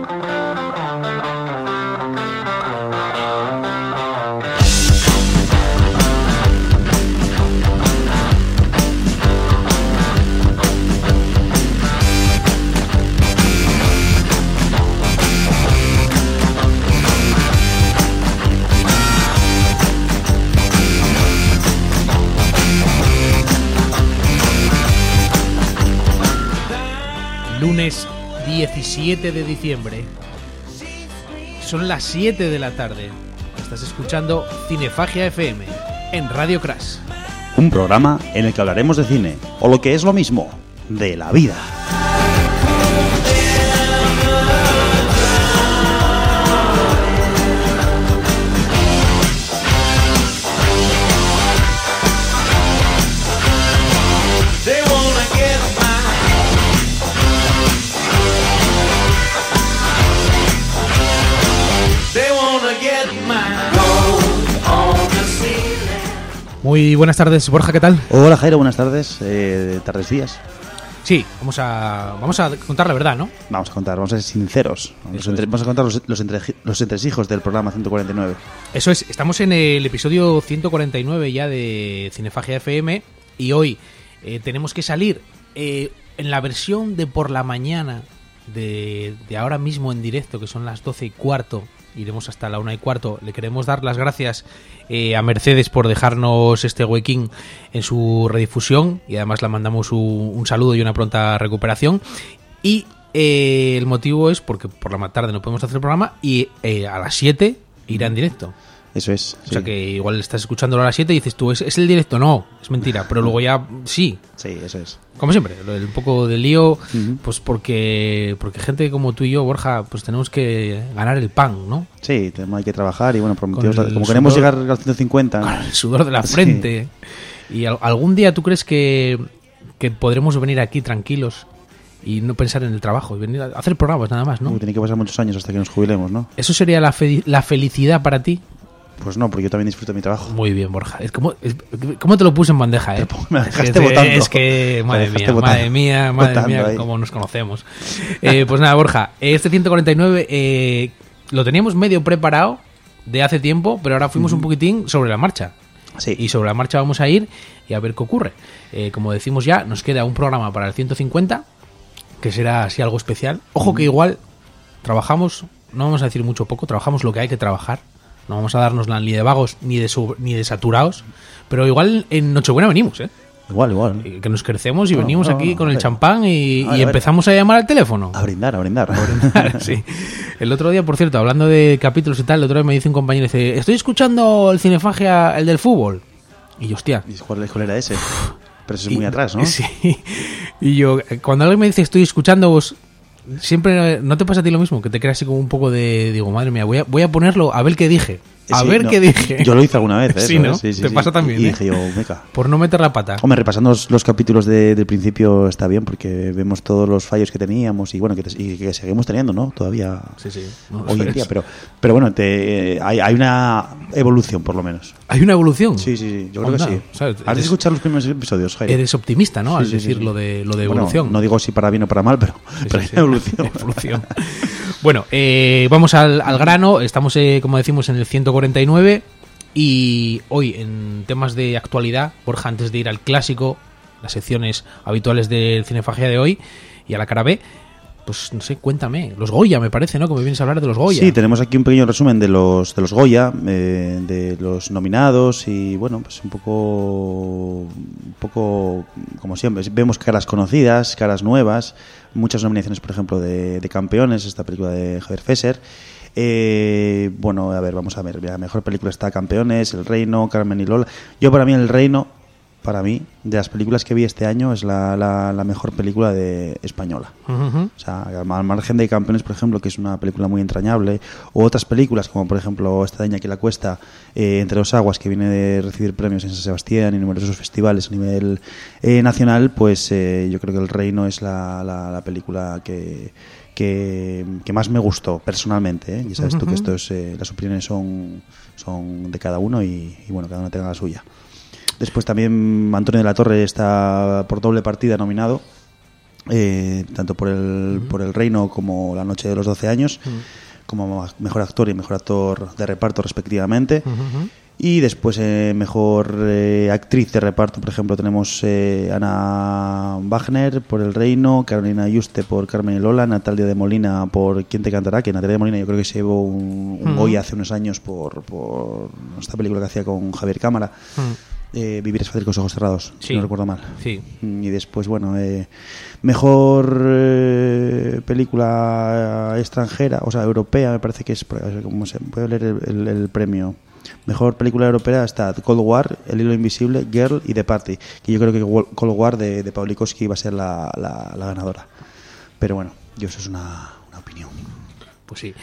Lunes 17 de diciembre. Son las 7 de la tarde. Estás escuchando Cinefagia FM en Radio Crash. Un programa en el que hablaremos de cine, o lo que es lo mismo, de la vida. Muy buenas tardes, Borja, ¿qué tal? Hola Jairo, buenas tardes, tardes días. Sí, vamos a contar la verdad, ¿no? Vamos a ser sinceros. Vamos a contar los entresijos del programa 149. Eso es, estamos en el episodio 149 ya de Cinefagia FM y hoy tenemos que salir en la versión de por la mañana de ahora mismo en directo, que son las 12:15. Iremos hasta la 1:15. Le queremos dar las gracias a Mercedes por dejarnos este huequín en su redifusión y además le mandamos un saludo y una pronta recuperación. Y el motivo es porque por la tarde no podemos hacer el programa y a las 7 irá en directo. Eso es. O sea que igual estás escuchándolo a las 7 y dices tú, ¿es el directo? No, es mentira, pero luego ya sí. Sí, eso es. Como siempre, un poco de lío, pues porque gente como tú y yo, Borja, pues tenemos que ganar el pan, ¿no? Sí, hay que trabajar y bueno, prometimos, como queremos llegar al 150. Con el sudor de la frente. Sí. ¿Y algún día tú crees que podremos venir aquí tranquilos y no pensar en el trabajo y venir a hacer programas nada más, ¿no? Tiene que pasar muchos años hasta que nos jubilemos, ¿no? ¿Eso sería la felicidad para ti? Pues no, porque yo también disfruto de mi trabajo. Muy bien, Borja. ¿Cómo te lo puse en bandeja, eh? Me dejaste votando. Es que, madre mía, cómo nos conocemos. Pues nada, Borja, este 149 lo teníamos medio preparado de hace tiempo, pero ahora fuimos un poquitín sobre la marcha. Sí. Y sobre la marcha vamos a ir y a ver qué ocurre. Como decimos ya, nos queda un programa para el 150, que será así algo especial. Ojo que igual trabajamos, no vamos a decir mucho o poco, trabajamos lo que hay que trabajar. No vamos a darnos ni de vagos ni de saturados, pero igual en Nochebuena venimos, ¿eh? Igual. Que nos crecemos y venimos aquí con el champán y empezamos a llamar al teléfono. A brindar. Sí. El otro día, por cierto, hablando de capítulos y tal, el otro día me dice un compañero, dice, estoy escuchando el Cinefagia, el del fútbol. Y yo, hostia. ¿Y cuál era ese? Pero eso es muy atrás, ¿no? Sí. Y yo, cuando alguien me dice, estoy escuchando vos... Siempre, ¿no te pasa a ti lo mismo? Que te quedas así como un poco de... Digo, madre mía, voy a ponerlo a ver qué dije. Qué dije. Yo lo hice alguna vez, ¿eh? Sí, ¿no? Sí, te pasa también, y dije yo, meca. Por no meter la pata. Hombre, repasando los capítulos del principio está bien, porque vemos todos los fallos que teníamos y bueno, que seguimos teniendo, ¿no? Todavía hoy en día. Pero bueno, hay una evolución, por lo menos. ¿Hay una evolución? Sí, yo creo que sí. O sea, has de escuchar los primeros episodios, Jairo. Eres optimista, ¿no? Al decir lo de evolución. Bueno, no digo si para bien o para mal, pero hay evolución. Bueno, vamos al grano. Estamos, como decimos, en el 149 y hoy en temas de actualidad, Borja, antes de ir al clásico, las secciones habituales del Cinefagia de hoy y a la cara B, pues no sé, cuéntame, los Goya me parece, ¿no? Como vienes a hablar de los Goya. Sí, tenemos aquí un pequeño resumen de los Goya, de los nominados y bueno, pues un poco como siempre, vemos caras conocidas, caras nuevas, muchas nominaciones, por ejemplo, de Campeones, esta película de Javier Fesser. Bueno, a ver, vamos a ver, la mejor película está Campeones, El Reino, Carmen y Lola. Yo para mí El Reino, de las películas que vi este año, es la mejor película española. O sea, al margen de Campeones, por ejemplo, que es una película muy entrañable, o otras películas como por ejemplo esta de Iñaki La Cuesta, Entre dos aguas, que viene de recibir premios en San Sebastián y numerosos festivales a nivel nacional, pues yo creo que El Reino es la película que más me gustó personalmente, ¿eh? Ya sabes tú que esto es, las opiniones son de cada uno y bueno, cada uno tenga la suya. Después también Antonio de la Torre está por doble partida nominado tanto por el Reino como La noche de los 12 años, como mejor actor y mejor actor de reparto respectivamente. Y después mejor actriz de reparto, por ejemplo, tenemos Ana Wagner por El Reino, Carolina Yuste por Carmen y Lola, Natalia de Molina por ¿Quién te cantará? Que Natalia de Molina yo creo que se llevó un Goya hace unos años por esta película que hacía con Javier Cámara. Vivir es fácil con los ojos cerrados, si no recuerdo mal. Sí. Y después, bueno, mejor película extranjera, o sea, europea, me parece que es, como se puede leer el premio. Mejor película europea está Cold War, El hilo invisible, Girl y The Party, que yo creo que Cold War de Pawlikowski va a ser la ganadora. Pero bueno, eso es una opinión. Pues sí.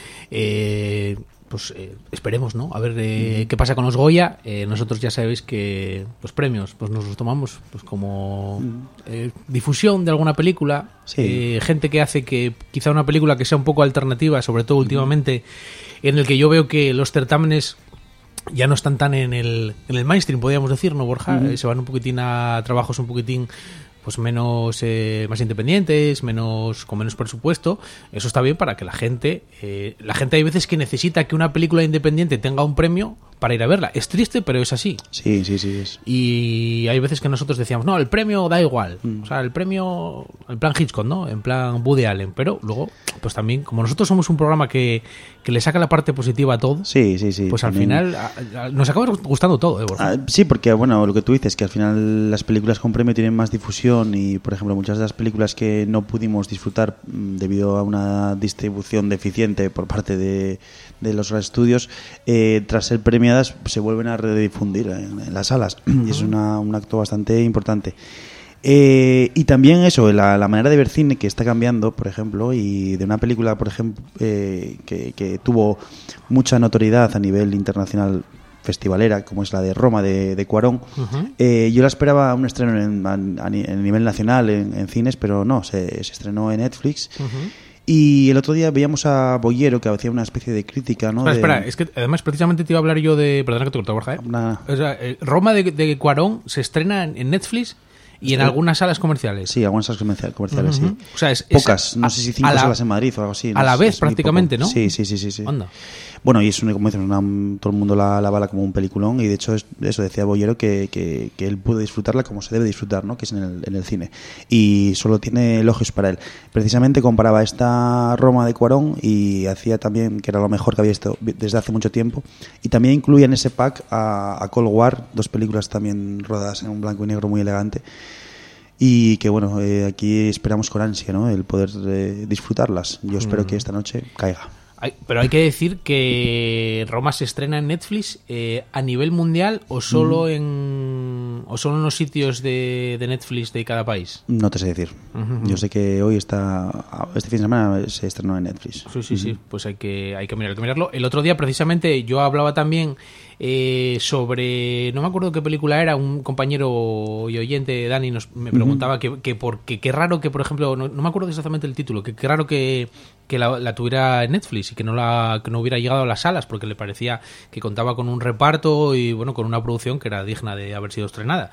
Esperemos, ¿no? A ver qué pasa con los Goya. Nosotros ya sabéis que los premios pues nos los tomamos pues como difusión de alguna película. Sí. Gente que hace que quizá una película que sea un poco alternativa, sobre todo últimamente, en el que yo veo que los certámenes ya no están tan en el mainstream, podríamos decir, ¿no, Borja? Se van un poquitín a trabajos un poquitín pues menos más independientes, con menos presupuesto. Eso está bien para que la gente hay veces que necesita que una película independiente tenga un premio para ir a verla. Es triste, pero es así. Sí, es. Y hay veces que nosotros decíamos, no, el premio da igual. O sea, el premio, en plan Hitchcock, ¿no? En plan Woody Allen. Pero luego, pues también, como nosotros somos un programa que le saca la parte positiva a todo, sí. Pues también. al final nos acaba gustando todo, Borja. Sí, porque, bueno, lo que tú dices, que al final las películas con premio tienen más difusión y, por ejemplo, muchas de las películas que no pudimos disfrutar debido a una distribución deficiente por parte de los estudios, tras ser premiadas se vuelven a redifundir en las salas y es un acto bastante importante. Y también eso, la manera de ver cine que está cambiando, por ejemplo, y de una película, por ejemplo, que tuvo mucha notoriedad a nivel internacional festivalera, como es la de Roma de Cuarón. Yo la esperaba un estreno a nivel nacional en cines, pero no, se estrenó en Netflix. Y el otro día veíamos a Boyero, que hacía una especie de crítica, ¿no? Espera, es que además precisamente te iba a hablar yo de... Perdona que te corto, Borja, O sea, Roma de Cuarón se estrena en Netflix y en algunas salas comerciales. Sí, algunas salas comerciales, sí. O sea, pocas, no sé si 5 salas en Madrid o algo así. A la vez, prácticamente, ¿no? Sí. Anda. Bueno, y es como dices, todo el mundo la bala como un peliculón, y de hecho eso decía Boyero, que él pudo disfrutarla como se debe disfrutar, ¿no? Que es en el cine, y solo tiene elogios para él. Precisamente comparaba esta Roma de Cuarón y hacía también que era lo mejor que había visto desde hace mucho tiempo, y también incluía en ese pack a Cold War, 2 películas también rodadas en un blanco y negro muy elegante, y que bueno, aquí esperamos con ansia, ¿no? El poder disfrutarlas. Yo espero que esta noche caiga. Pero hay que decir que Roma se estrena en Netflix a nivel mundial o solo en los sitios de Netflix de cada país. No te sé decir. Yo sé que hoy este fin de semana se estrenó en Netflix. Sí. Pues hay que mirarlo. El otro día precisamente yo hablaba también sobre, no me acuerdo qué película era, un compañero y oyente, Dani, me preguntaba que qué raro que, por ejemplo, no me acuerdo exactamente el título, que qué raro que la tuviera en Netflix y que no hubiera llegado a las salas, porque le parecía que contaba con un reparto y bueno, con una producción que era digna de haber sido estrenada.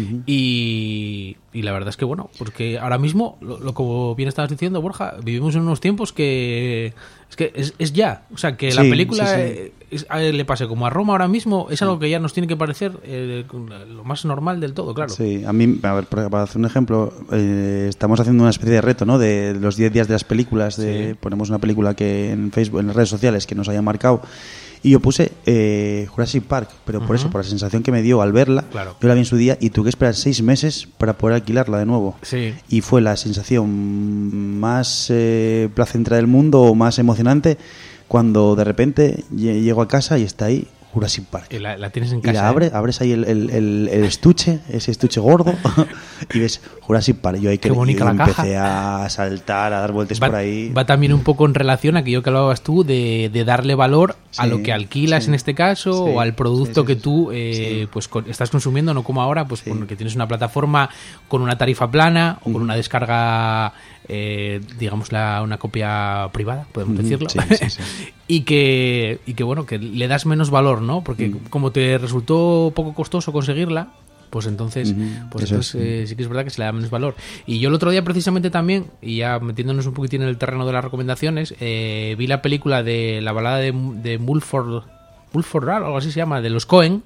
Y la verdad es que bueno, porque ahora mismo, como bien estabas diciendo, Borja, vivimos en unos tiempos que es ya, o sea, que la película le pase como a Roma ahora mismo, es algo que ya nos tiene que parecer lo más normal del todo, claro. Sí, a mí, a ver, para hacer un ejemplo, estamos haciendo una especie de reto, ¿no? De los 10 días de las películas, ponemos una película que en Facebook, en las redes sociales, que nos haya marcado, y yo puse Jurassic Park, pero por eso, por la sensación que me dio al verla. Claro. Yo la vi en su día y tuve que esperar 6 meses para poder alquilarla de nuevo. Sí. Y fue la sensación más placentera del mundo, o más emocionante, cuando de repente llego a casa y está ahí Jurassic Park. Y la tienes en casa. Y la abres ahí el estuche, ese estuche gordo, y ves Jurassic Park. Yo ahí empecé a saltar, a dar vueltas por ahí. Va también un poco en relación a aquello que hablabas tú de darle valor a lo que alquilas en este caso, o al producto que tú pues estás consumiendo, no como ahora, pues porque tienes una plataforma con una tarifa plana o con una descarga, digamos, una copia privada, podemos decirlo. Y que bueno, que le das menos valor, ¿no? Porque como te resultó poco costoso conseguirla, pues entonces, Eso sí que es verdad que se le da menos valor. Y yo el otro día precisamente también, y ya metiéndonos un poquitín en el terreno de las recomendaciones, vi la película de la balada de Mulford Rall, algo así se llama, de los Coen,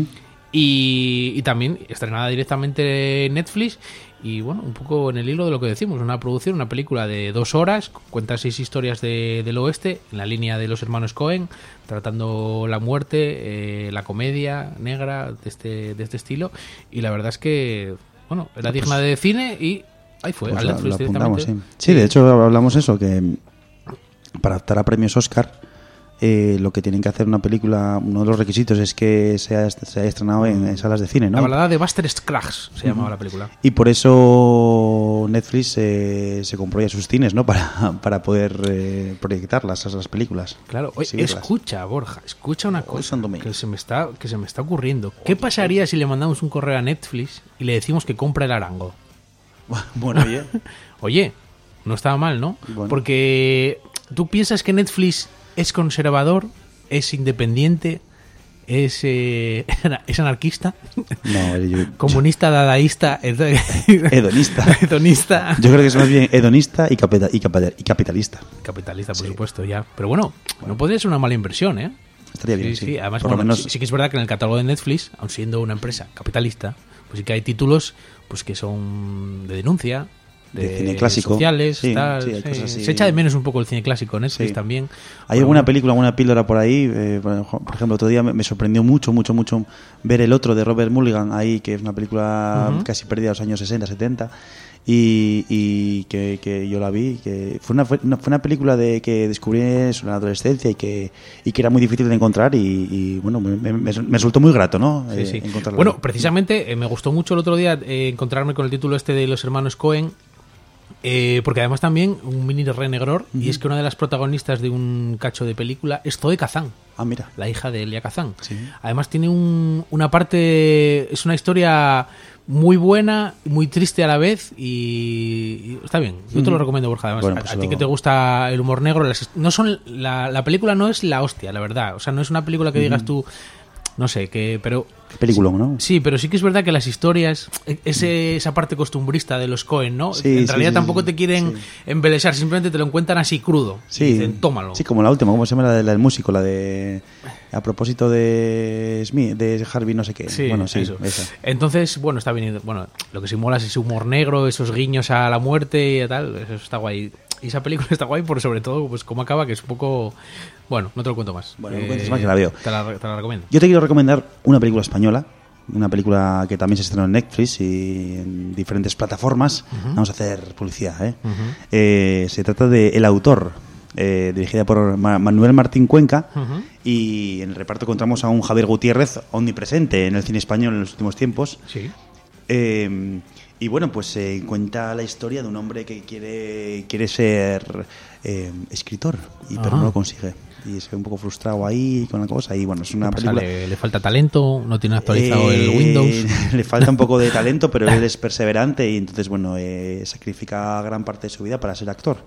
y también estrenada directamente en Netflix. Y bueno, un poco en el hilo de lo que decimos, una producción, una película de 2 horas, cuenta 6 historias del oeste, en la línea de los hermanos Coen, tratando la muerte, la comedia negra de este estilo. Y la verdad es que, bueno, era digna de cine y ahí fue, pues al Netflix lo apuntamos, directamente. sí, de hecho hablamos eso, que para optar a premios Oscar, lo que tienen que hacer una película, uno de los requisitos es que se haya estrenado en salas de cine, ¿no? La balada de Buster Scruggs se llamaba la película. Y por eso Netflix se compró ya sus cines, ¿no? Para poder proyectarlas, esas películas. Claro. Oye, escucha, Borja, escucha una cosa que se me está ocurriendo. ¿Qué pasaría si le mandamos un correo a Netflix y le decimos que compre el Arango? Bueno, oye. Oye, no estaba mal, ¿no? Bueno. Porque tú piensas que Netflix es conservador, es independiente, es anarquista, no, comunista, dadaísta, hedonista. hedonista. Yo creo que es más bien hedonista y capitalista. Capitalista, por supuesto, ya. Pero bueno, no podría ser una mala inversión, ¿eh? Estaría bien, sí. Además, por lo menos... sí que es verdad que en el catálogo de Netflix, aun siendo una empresa capitalista, pues sí que hay títulos pues que son de denuncia, de cine clásico, sociales, sí, tal, sí, hay cosas así. Se echa de menos un poco el cine clásico en Netflix también. ¿Hay alguna película, alguna píldora por ahí? Por ejemplo, otro día me sorprendió mucho ver El Otro de Robert Mulligan ahí, que es una película casi perdida de los años 60, 70, y que yo la vi, que fue una película que descubrí en la adolescencia y que era muy difícil de encontrar y bueno, me resultó muy grato, ¿no? Sí. Encontrarla. Bueno, precisamente me gustó mucho el otro día encontrarme con el título este de los hermanos Coen. Porque además también un mini renegror, y es que una de las protagonistas de un cacho de película es Zoe Kazan. Ah, mira. La hija de Elia Kazan. Sí. Además tiene una parte, es una historia muy buena, muy triste a la vez y está bien. Yo te lo recomiendo, Borja. Además, bueno, pues a ti que te gusta el humor negro, la película no es la hostia, la verdad. O sea, no es una película que digas tú, no sé, pero... Qué película, ¿no? Sí, pero sí que es verdad que las historias, esa parte costumbrista de los Coen, ¿no? En realidad tampoco te quieren embelesar, simplemente te lo encuentran así crudo. Sí. Y dicen, tómalo. Sí, como la última, ¿cómo se llama? La del músico, la de... A propósito de Smith, de Harvey no sé qué. Sí, bueno, sí, eso. Esa. Entonces, bueno, está bien. Bueno, lo que sí mola es ese humor negro, esos guiños a la muerte y tal, eso está guay. Y esa película está guay por sobre todo pues cómo acaba, que es un poco... Bueno, no te lo cuento más. Bueno, no cuentes más, que la veo. Te la recomiendo. Yo te quiero recomendar una película española, una película que también se estrenó en Netflix y en diferentes plataformas. Vamos a hacer publicidad, ¿eh? Se trata de El Autor, dirigida por Manuel Martín Cuenca, y en el reparto encontramos a un Javier Gutiérrez omnipresente en el cine español en los últimos tiempos. Sí. Y bueno, pues cuenta la historia de un hombre que quiere ser escritor, pero no lo consigue. Y se ve un poco frustrado ahí con la cosa. Y bueno, es una película... ¿Le falta talento? ¿No tiene actualizado el Windows? Le falta un poco de talento, pero él es perseverante y entonces, bueno, sacrifica gran parte de su vida para ser actor.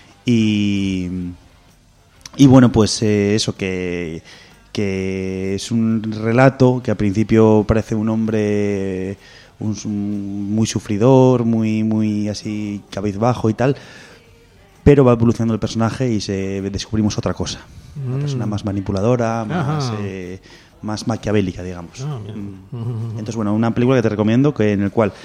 Y bueno, pues eso, que es un relato que al principio parece un hombre muy sufridor, muy así cabizbajo y tal, pero va evolucionando el personaje y descubrimos otra cosa. Una persona más manipuladora, más maquiavélica, digamos. Entonces, bueno, una película que te recomiendo, en el cual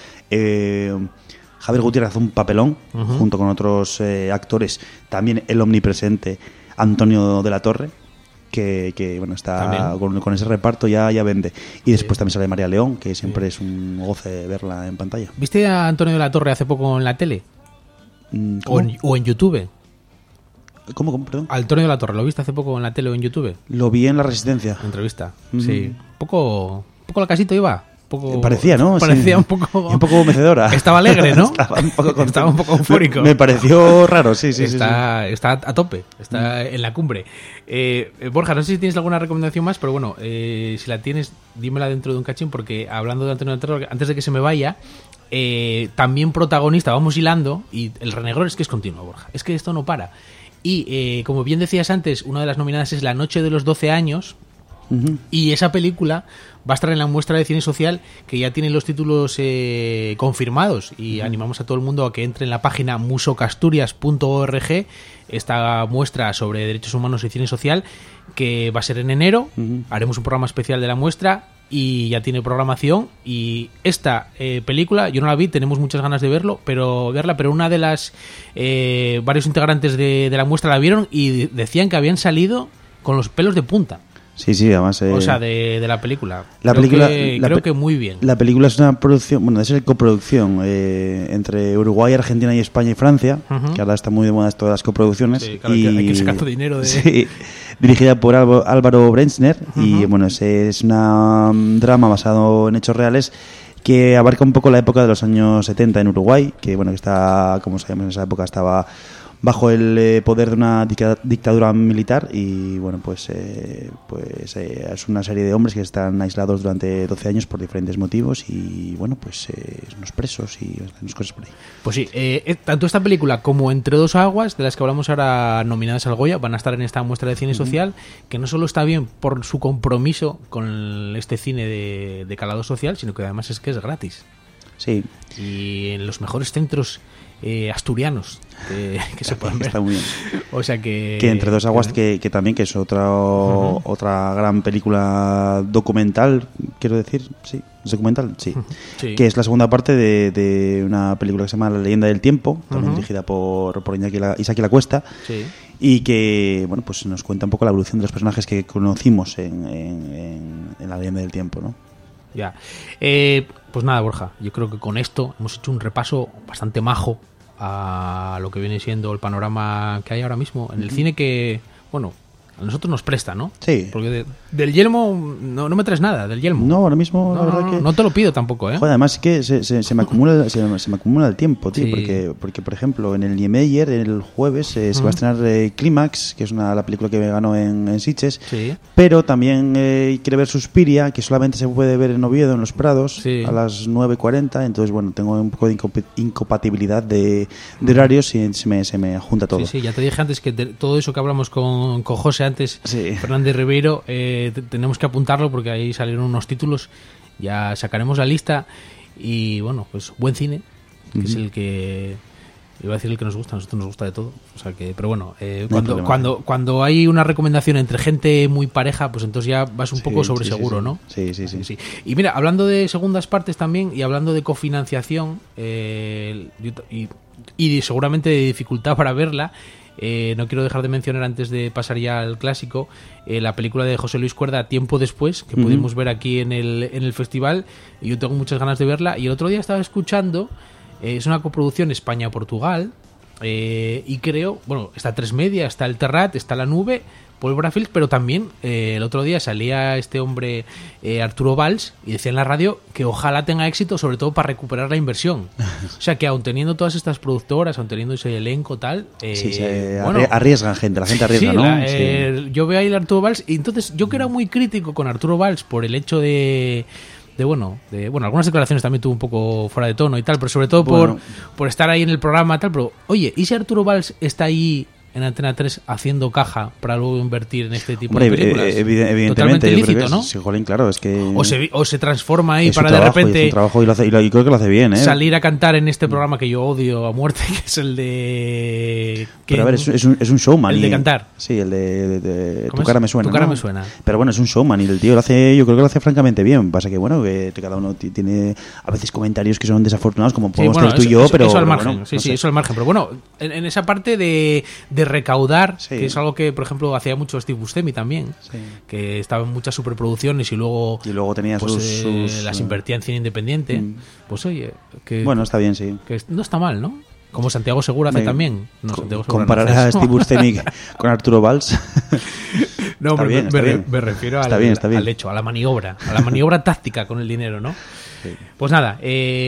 Javier Gutiérrez hace un papelón junto con otros actores, también el omnipresente Antonio de la Torre, que bueno, está con ese reparto ya vende. Y después también sale María León, que siempre es un goce verla en pantalla. ¿Viste a Antonio de la Torre hace poco en la tele? ¿O en YouTube? ¿Cómo? Perdón. Antonio de la Torre, ¿lo viste hace poco en la tele o en YouTube? Lo vi en La Resistencia. Entrevista, sí. Un poco la casita iba. Parecía, ¿no? Parecía sí. un poco mecedora. Estaba alegre, ¿no? Estaba un poco eufórico. Me pareció raro, sí. Está a tope, está en la cumbre. Borja, no sé si tienes alguna recomendación más, pero bueno, si la tienes, dímela dentro de un cachín, porque hablando de Antonio de la Torre, antes de que se me vaya, también protagonista, vamos hilando, y el renegror es que es continuo, Borja. Es que esto no para. Y como bien decías antes, una de las nominadas es La Noche de los 12 años, Y esa película va a estar en la muestra de cine social, que ya tiene los títulos confirmados, y animamos a todo el mundo a que entre en la página musocasturias.org, esta muestra sobre derechos humanos y cine social, que va a ser en enero. Haremos un programa especial de la muestra y ya tiene programación. Y esta película yo no la vi, tenemos muchas ganas de verla, pero una de las varios integrantes de la muestra la vieron y decían que habían salido con los pelos de punta. Sí, además... o sea, de la película. Creo que muy bien. La película es una producción, bueno, es una coproducción entre Uruguay, Argentina y España y Francia, que ahora está muy de moda todas las coproducciones. Sí, claro, y hay que sacar todo dinero de... Sí, dirigida por Álvaro Brensner, y bueno, es un drama basado en hechos reales que abarca un poco la época de los años 70 en Uruguay, que bueno, que está, como sabemos, en esa época estaba bajo el poder de una dictadura militar, y bueno, pues es una serie de hombres que están aislados durante 12 años por diferentes motivos, y bueno, pues unos presos y unas cosas por ahí. Pues sí, tanto esta película como Entre dos aguas, de las que hablamos ahora, nominadas al Goya, van a estar en esta muestra de cine social, que no solo está bien por su compromiso con este cine de calado social, sino que además es que es gratis. Sí. Y en los mejores centros asturianos que se pueden ver. Está muy bien. O sea que Entre dos aguas, que también que es otra gran película documental, quiero decir, sí, es documental, sí. Que es la segunda parte de una película que se llama La leyenda del tiempo, también dirigida por Isaac Lacuesta, y que bueno, pues nos cuenta un poco la evolución de los personajes que conocimos en La leyenda del tiempo, ¿no? Ya. Pues nada, Borja, yo creo que con esto hemos hecho un repaso bastante majo a lo que viene siendo el panorama que hay ahora mismo en el cine, que, bueno, a nosotros nos presta, ¿no? Sí. Porque del Yelmo no me traes nada, del Yelmo. No, ahora mismo la verdad que... No te lo pido tampoco, ¿eh? Joder, además es que se me acumula el tiempo, tío, porque por ejemplo, en el Niemeyer, el jueves, se va a estrenar Clímax, que es la película que ganó en Sitges, pero también quiere ver Suspiria, que solamente se puede ver en Oviedo, en Los Prados, a las 9:40, entonces bueno, tengo un poco de incompatibilidad de horarios y se me junta todo. Sí, ya te dije antes que todo eso que hablamos con José antes, Fernández Ribeiro, tenemos que apuntarlo porque ahí salieron unos títulos, ya sacaremos la lista, y bueno, pues buen cine, que es el que iba a decir el que nos gusta, a nosotros nos gusta de todo, o sea que, pero bueno, cuando hay una recomendación entre gente muy pareja, pues entonces ya vas un poco sobre seguro, ¿no? Sí. Y mira, hablando de segundas partes también, y hablando de cofinanciación, y seguramente de dificultad para verla, no quiero dejar de mencionar, antes de pasar ya al clásico, la película de José Luis Cuerda, Tiempo después, que pudimos ver aquí en el festival, y yo tengo muchas ganas de verla. Y el otro día estaba escuchando, es una coproducción España-Portugal, y creo, bueno, está Tres Media, está El Terrat, está La Nube, Pólvora Films, pero también el otro día salía este hombre, Arturo Valls, y decía en la radio que ojalá tenga éxito, sobre todo para recuperar la inversión. O sea que aun teniendo todas estas productoras, aun teniendo ese elenco tal, arriesgan gente, la gente arriesga, ¿no? Yo veo ahí el Arturo Valls, y entonces yo, que era muy crítico con Arturo Valls por el hecho de algunas declaraciones también tuvo un poco fuera de tono y tal, pero sobre todo por estar ahí en el programa tal, pero oye, ¿y si Arturo Valls está ahí en Antena 3 haciendo caja para luego invertir en este tipo de películas? Evidentemente, totalmente ilícito, ¿no? Sí, jolín, claro, es que... O se transforma ahí para trabajo, de repente... Es un trabajo, y creo que lo hace bien, ¿eh? Salir a cantar en este programa que yo odio a muerte, que es el de... Pero a ver, es un showman. El de cantar. Sí, el de Tu cara me suena. Tu cara me suena. Pero bueno, es un showman, y el tío yo creo que lo hace francamente bien. Pasa que, bueno, que cada uno tiene a veces comentarios que son desafortunados, como podemos tener tú y yo, pero... Eso al margen, bueno, eso al margen. Pero bueno, en esa parte de recaudar... Que es algo que, por ejemplo, hacía mucho Steve Buscemi también, que estaba en muchas superproducciones y luego tenía las invertía en cine independiente. Pues oye, que bueno, está bien, sí. Que no está mal, ¿no? Como Santiago Segura hace también. No, comparar a Steve Buscemi con Arturo Valls. No, me refiero al hecho, a la maniobra táctica con el dinero, ¿no? Sí. Pues nada,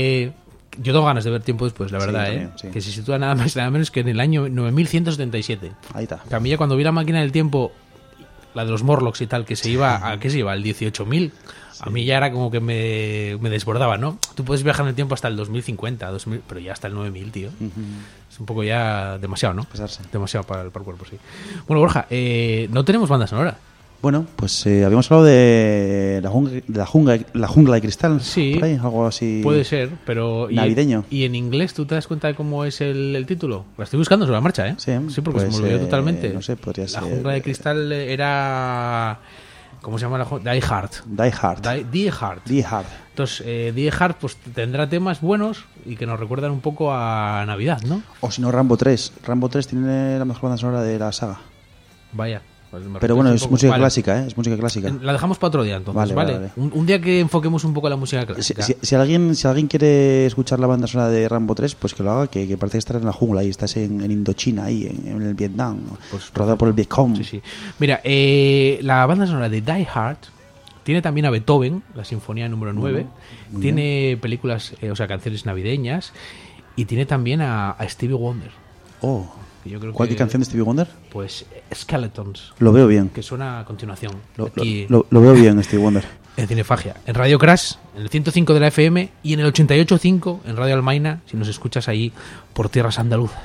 yo tengo ganas de ver Tiempo después, la verdad, también, que se sitúa nada más y nada menos que en el año 9177. Ahí está. Que a mí ya, cuando vi La máquina del tiempo, la de los Morlocks y tal, que se iba ¿a qué se iba? Al 18.000. A mí ya era como que me desbordaba, ¿no? Tú puedes viajar en el tiempo hasta el 2050, pero ya hasta el 9000, tío. Es un poco ya demasiado, ¿no? Pesarse. Demasiado para el cuerpo, sí. Bueno, Borja, no tenemos banda sonora. Bueno, pues habíamos hablado de la jungla de cristal. Sí, por ahí, algo así. Puede ser, pero... Navideño. ¿Y en inglés tú te das cuenta de cómo es el título? La estoy buscando sobre la marcha, ¿eh? Sí, porque pues, se me olvidó totalmente. No sé, podría La ser... jungla de cristal era... ¿Cómo se llama la jungla? Die Hard. Die Hard. Entonces, Die Hard pues tendrá temas buenos y que nos recuerdan un poco a Navidad, ¿no? O si no, Rambo 3. Rambo 3 tiene la mejor banda sonora de la saga. Vaya. Pues pero bueno, es música clásica, ¿eh? Es música clásica. La dejamos para otro día, entonces, ¿vale? Un día que enfoquemos un poco la música clásica. Si alguien quiere escuchar la banda sonora de Rambo 3, pues que lo haga, que parece que estará en la jungla y estás en Indochina, ahí, en el Vietnam, pues, rodado por el Vietcong. Sí. Mira, la banda sonora de Die Hard tiene también a Beethoven, la Sinfonía número 9, tiene películas, canciones navideñas, y tiene también a Stevie Wonder. Oh. ¿Cuál canción de Stevie Wonder? Pues Skeletons. Lo veo bien. Que suena a continuación. Lo veo bien, Stevie Wonder. En Cinefagia. En Radio Crash, en el 105 de la FM y en el 88.5 en Radio Almaina, si nos escuchas ahí por tierras andaluzas.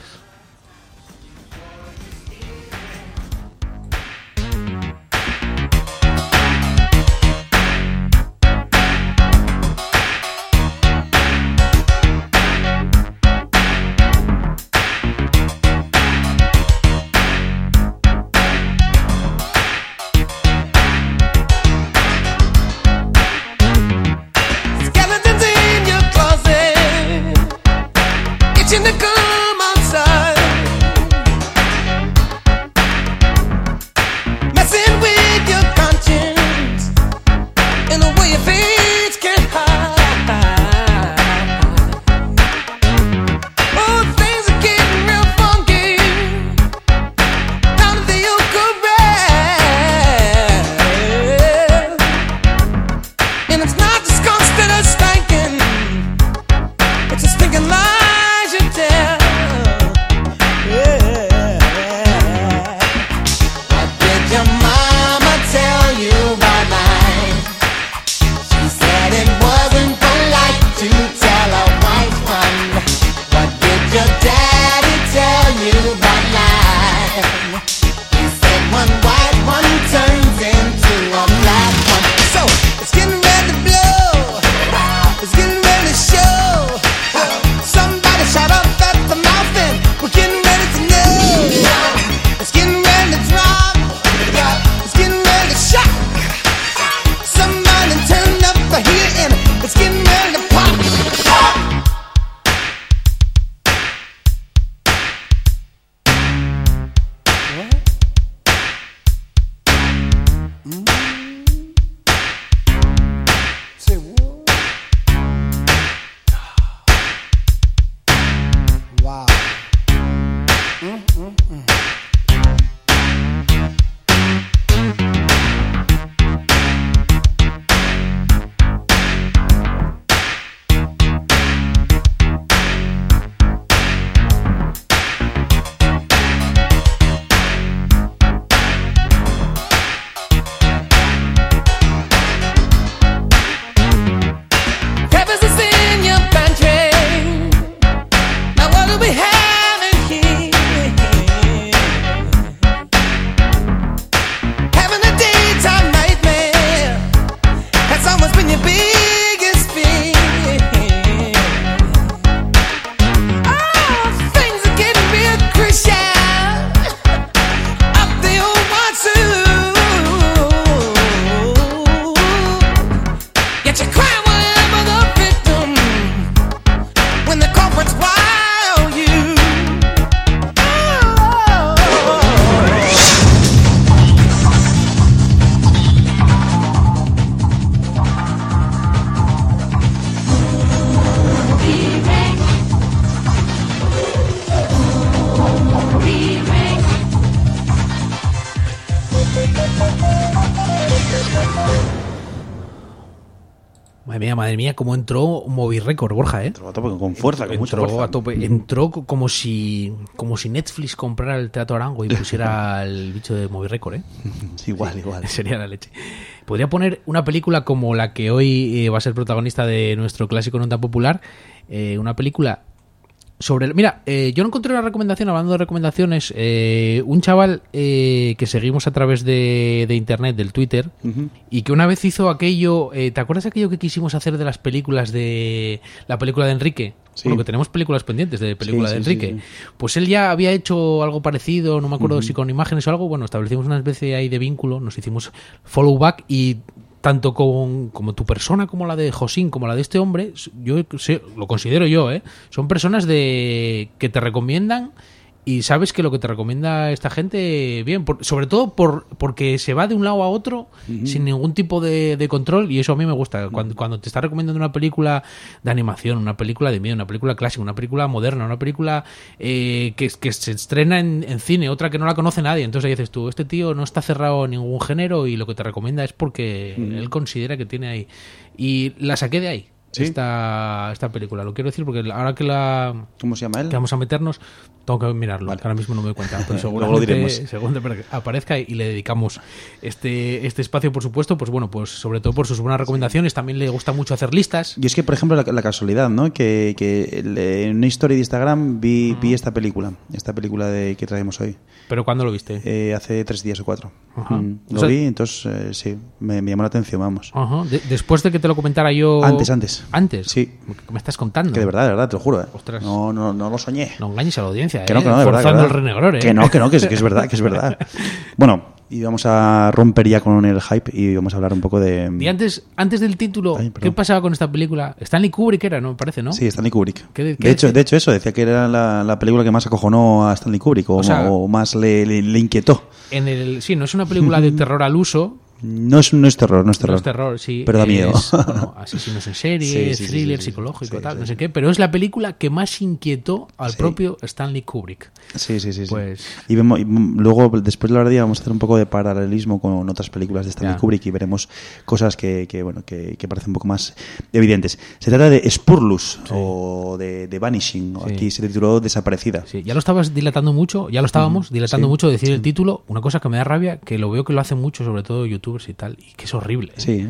Madre mía, cómo entró Movie Record, Borja, ¿eh? Entró a tope, con fuerza, con mucha fuerza. A tope. Entró como si Netflix comprara el Teatro Arango y pusiera el bicho de Movie Record, ¿eh? Igual. Sería la leche. Podría poner una película como la que hoy va a ser protagonista de nuestro clásico no tan popular, una película Mira, yo no encontré una recomendación, hablando de recomendaciones, un chaval que seguimos a través de internet, del Twitter, y que una vez hizo aquello, ¿te acuerdas de aquello que quisimos hacer de las películas de la película de Enrique? Sí. Bueno, que tenemos películas pendientes de película Sí, de sí, Enrique. sí, sí. Pues él ya había hecho algo parecido, no me acuerdo si con imágenes o algo. Bueno, establecimos una especie ahí de vínculo, nos hicimos follow back y tanto como tu persona, como la de Josín, como la de este hombre, yo lo considero yo, son personas que te recomiendan y sabes que lo que te recomienda esta gente, bien, sobre todo porque se va de un lado a otro sin ningún tipo de control, y eso a mí me gusta. Cuando te está recomendando una película de animación, una película de miedo, una película clásica, una película moderna, una película que se estrena en cine, otra que no la conoce nadie, entonces ahí dices tú, este tío no está cerrado en ningún género y lo que te recomienda es porque él considera que tiene ahí. Y la saqué de ahí. ¿Sí? Esta película, lo quiero decir porque ahora que ¿Cómo se llama él? Que vamos a meternos, tengo que mirarlo, vale. Que ahora mismo no me doy cuenta, pero seguramente según aparezca y le dedicamos este espacio, por supuesto, pues bueno, pues sobre todo por sus buenas recomendaciones. También le gusta mucho hacer listas. Y es que, por ejemplo, la casualidad, ¿no? Que en una historia de Instagram vi esta película que traemos hoy. ¿Pero cuándo lo viste? Hace 3 días o 4. Lo vi, entonces sí, me llamó la atención, vamos. Después de que te lo comentara yo... Antes. ¿Antes? Sí. ¿Qué me estás contando? Que de verdad, te lo juro. Ostras. No lo soñé. No engañes a la audiencia, que no, de forzando verdad. El renegror, Que es verdad. Bueno, y vamos a romper ya con el hype y vamos a hablar un poco de... Y antes del título, ¿qué pasaba con esta película? Stanley Kubrick era, ¿no? Parece, ¿no? Sí, Stanley Kubrick. De hecho, eso, decía que era la película que más acojonó a Stanley Kubrick o más le inquietó. Sí, no es una película de terror al uso. No es terror. No es terror, sí. Pero da miedo. Bueno, asesinos en serie, thriller, psicológico, tal, no sé qué. Pero es la película que más inquietó al propio Stanley Kubrick. Sí. Pues... Y luego, después de la verdad, vamos a hacer un poco de paralelismo con otras películas de Stanley Kubrick y veremos cosas que parecen un poco más evidentes. Se trata de Spurless o de Vanishing. Aquí se tituló Desaparecida. Sí, ya lo estabas dilatando mucho, mucho decir el título. Una cosa que me da rabia, que lo veo que lo hace mucho, sobre todo YouTube y tal, y que es horrible. Sí.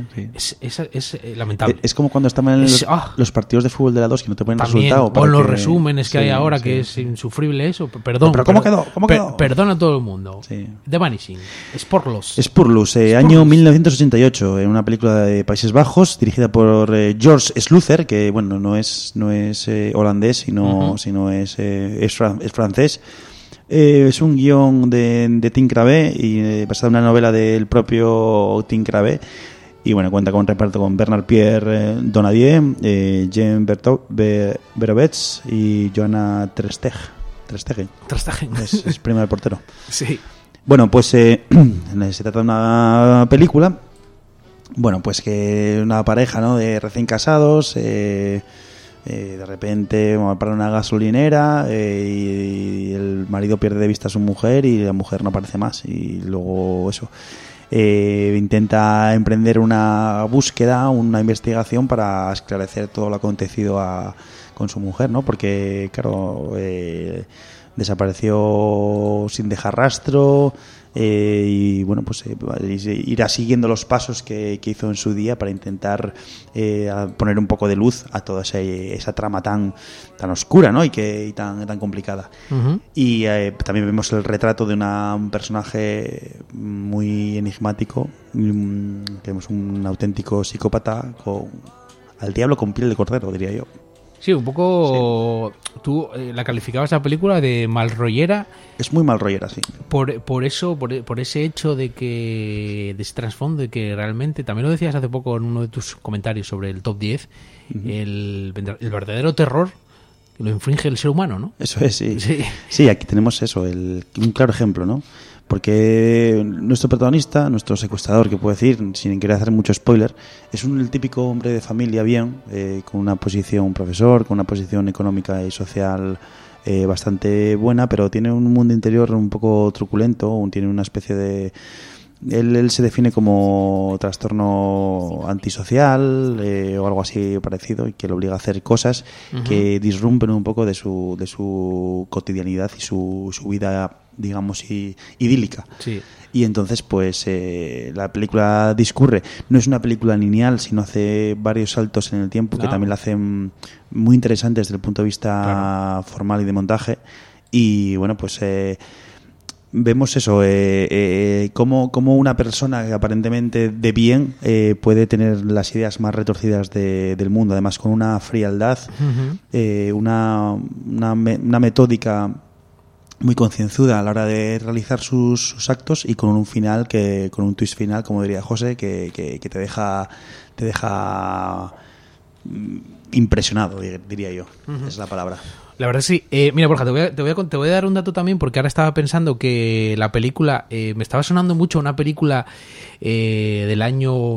Es lamentable. Es como cuando estaban en los partidos de fútbol de la 2 que no te ponen resultado. O los resúmenes que hay ahora, que es insufrible eso. Perdón. ¿Pero cómo quedó? Perdona a todo el mundo. Sí. The Vanishing. Spurless, año 1988, en una película de Países Bajos, dirigida por George Sluther, que bueno, no es holandés, sino es francés. Es un guión de Tim Cravé y basado en una novela del propio Tim Cravé. Y bueno, cuenta con un reparto con Bernard Pierre Donadier, Jean Berovets y Joanna Trestegen. Es prima del portero. Sí. Bueno, pues se trata de una película. Bueno, pues que una pareja, ¿no?, de recién casados. De repente van para una gasolinera y el marido pierde de vista a su mujer y la mujer no aparece más, y luego eso intenta emprender una búsqueda, una investigación para esclarecer todo lo acontecido con su mujer, ¿no? Porque claro, desapareció sin dejar rastro. Y bueno, pues irá siguiendo los pasos que hizo en su día para intentar poner un poco de luz a toda esa trama tan oscura, ¿no? y tan complicada. Y también vemos el retrato de un personaje muy enigmático. Tenemos un auténtico psicópata al diablo con piel de cordero, diría yo. Sí, un poco. Sí. Tú la calificabas la película de malrollera. Es muy malrollera, sí. Por ese hecho de ese trasfondo de que realmente, también lo decías hace poco en uno de tus comentarios sobre el top 10, el verdadero terror lo infringe el ser humano, ¿no? Eso es, sí. Sí, aquí tenemos eso, un claro ejemplo, ¿no? Porque nuestro protagonista, nuestro secuestrador, que puedo decir, sin querer hacer mucho spoiler, es el típico hombre de familia bien, con una posición profesor, con una posición económica y social bastante buena, pero tiene un mundo interior un poco truculento, tiene una especie de Él se define como trastorno antisocial o algo así parecido, y que le obliga a hacer cosas que disrumpen un poco de su cotidianidad y su vida, digamos, idílica. Sí. Y entonces, pues, la película discurre. No es una película lineal, sino hace varios saltos en el tiempo que también la hacen muy interesantes desde el punto de vista formal y de montaje. Y bueno, pues vemos eso, cómo una persona que aparentemente de bien puede tener las ideas más retorcidas del mundo, además con una frialdad, una metódica muy concienzuda a la hora de realizar sus actos, y con un final con un twist final, como diría José, que te deja impresionado, diría yo. Esa es la palabra. La verdad sí. Mira, Borja, te voy a dar un dato también, porque ahora estaba pensando que la película, me estaba sonando mucho una película del año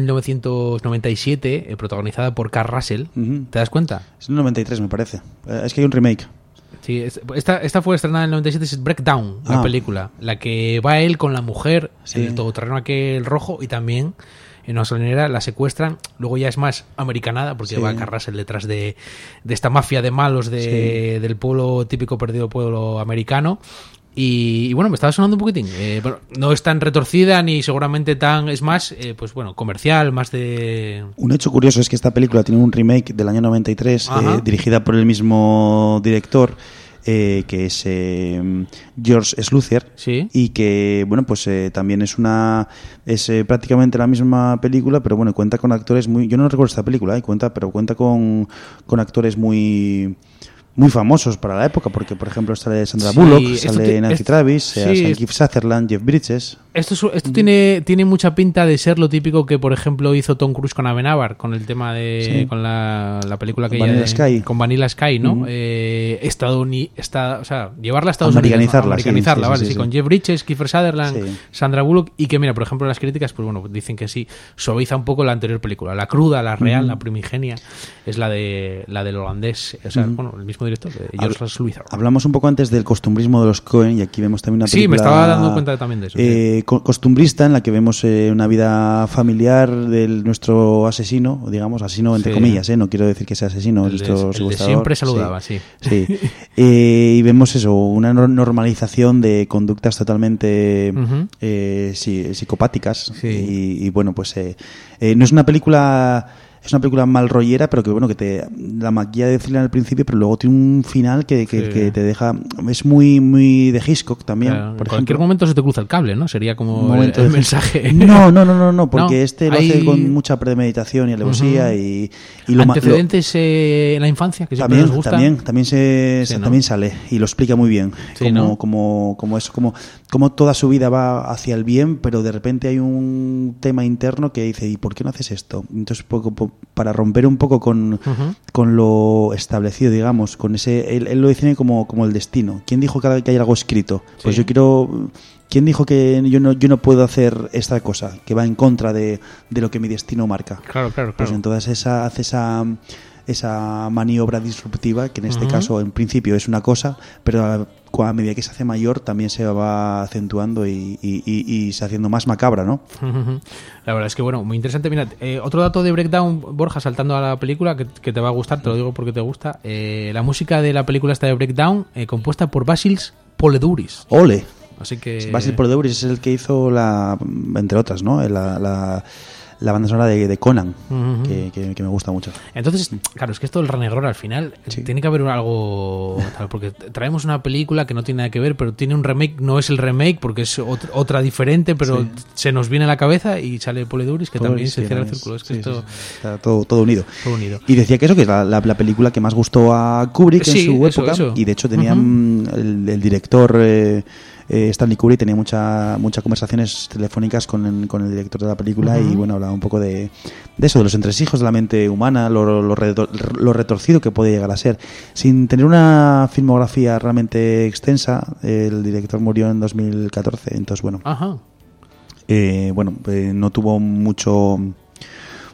1997, protagonizada por Kurt Russell. ¿Te das cuenta? Es el 93, me parece. Es que hay un remake. Sí, esta fue estrenada en el 97, es Breakdown, la película. La que va él con la mujer, en el todoterreno aquel rojo, y también en una gasolinera la secuestran. Luego ya es más americanada, porque va Kurt Russell detrás de esta mafia de malos del pueblo típico, perdido pueblo americano. Y bueno, me estaba sonando un poquitín. Pero no es tan retorcida ni seguramente tan... Es más, pues bueno, comercial, más de... Un hecho curioso es que esta película tiene un remake del año 93, dirigida por el mismo director, que es George Sluicer, y que bueno, pues también es prácticamente la misma película, pero bueno, cuenta con actores muy... Yo no recuerdo esta película, cuenta con actores muy famosos para la época, porque por ejemplo sale Sandra Bullock, sale Nancy Travis, sale Keith Sutherland, Jeff Bridges. Esto tiene mucha pinta de ser lo típico que, por ejemplo, hizo Tom Cruise con Amenábar, con el tema de con la película que con Vanilla Sky, ¿no? O sea, llevarla a Estados Unidos, americanizarla, ¿vale? Sí, con Jeff Bridges, Kiefer Sutherland, Sandra Bullock, y que mira, por ejemplo, las críticas, pues bueno, dicen que sí, suaviza un poco la anterior película, la cruda, la real, la primigenia, es la del holandés, o sea, bueno, el mismo director, de George Sluicer. Hablamos un poco antes del costumbrismo de los Coen, y aquí vemos también una película... Sí, me estaba dando cuenta también de eso. Costumbrista, en la que vemos una vida familiar de nuestro asesino, digamos, asesino entre comillas, no quiero decir que sea asesino, el de siempre saludaba, sí. Y vemos eso, una normalización de conductas totalmente psicopáticas, y bueno, pues no es una película... Es una película mal rollera, pero que bueno, que te la maquilla de decirle al principio, pero luego tiene un final que te deja... Es muy de Hitchcock también, por ejemplo. En cualquier momento se te cruza el cable, ¿no? Sería como el mensaje. No, porque lo hace con mucha premeditación y alevosía y antecedentes en la infancia, que siempre nos gusta. También sale y lo explica muy bien. Como toda su vida va hacia el bien, pero de repente hay un tema interno que dice, ¿y por qué no haces esto? Entonces, para romper un poco con lo establecido, digamos, con ese, él lo define como el destino. ¿Quién dijo que hay algo escrito? Pues yo quiero... ¿Quién dijo que yo no puedo hacer esta cosa que va en contra de lo que mi destino marca? Claro. Pues entonces hace esa maniobra disruptiva, que en este caso en principio es una cosa, pero a medida que se hace mayor también se va acentuando y se haciendo más macabra, ¿no? La verdad es que bueno, muy interesante. Mira, otro dato de Breakdown, Borja, saltando a la película, que te va a gustar, te lo digo porque te gusta. La música de la película esta de Breakdown, compuesta por Basil Poledouris. ¡Ole! Así que... Basil Poledouris es el que hizo entre otras, ¿no? La banda sonora de Conan, que me gusta mucho. Entonces, claro, es que esto del Renegror al final tiene que haber algo tal, porque traemos una película que no tiene nada que ver, pero tiene un remake, no es el remake porque es otra diferente, pero se nos viene a la cabeza y sale Poledouris, que también se cierra el círculo. Es que esto está todo unido. Y decía que eso, que es la película que más gustó a Kubrick en su época, y de hecho tenían el director... Stanley Kubrick tenía muchas conversaciones telefónicas con el director de la película, y bueno, hablaba un poco de eso, de los entresijos de la mente humana, lo retorcido que puede llegar a ser. Sin tener una filmografía realmente extensa, el director murió en 2014, entonces bueno, no tuvo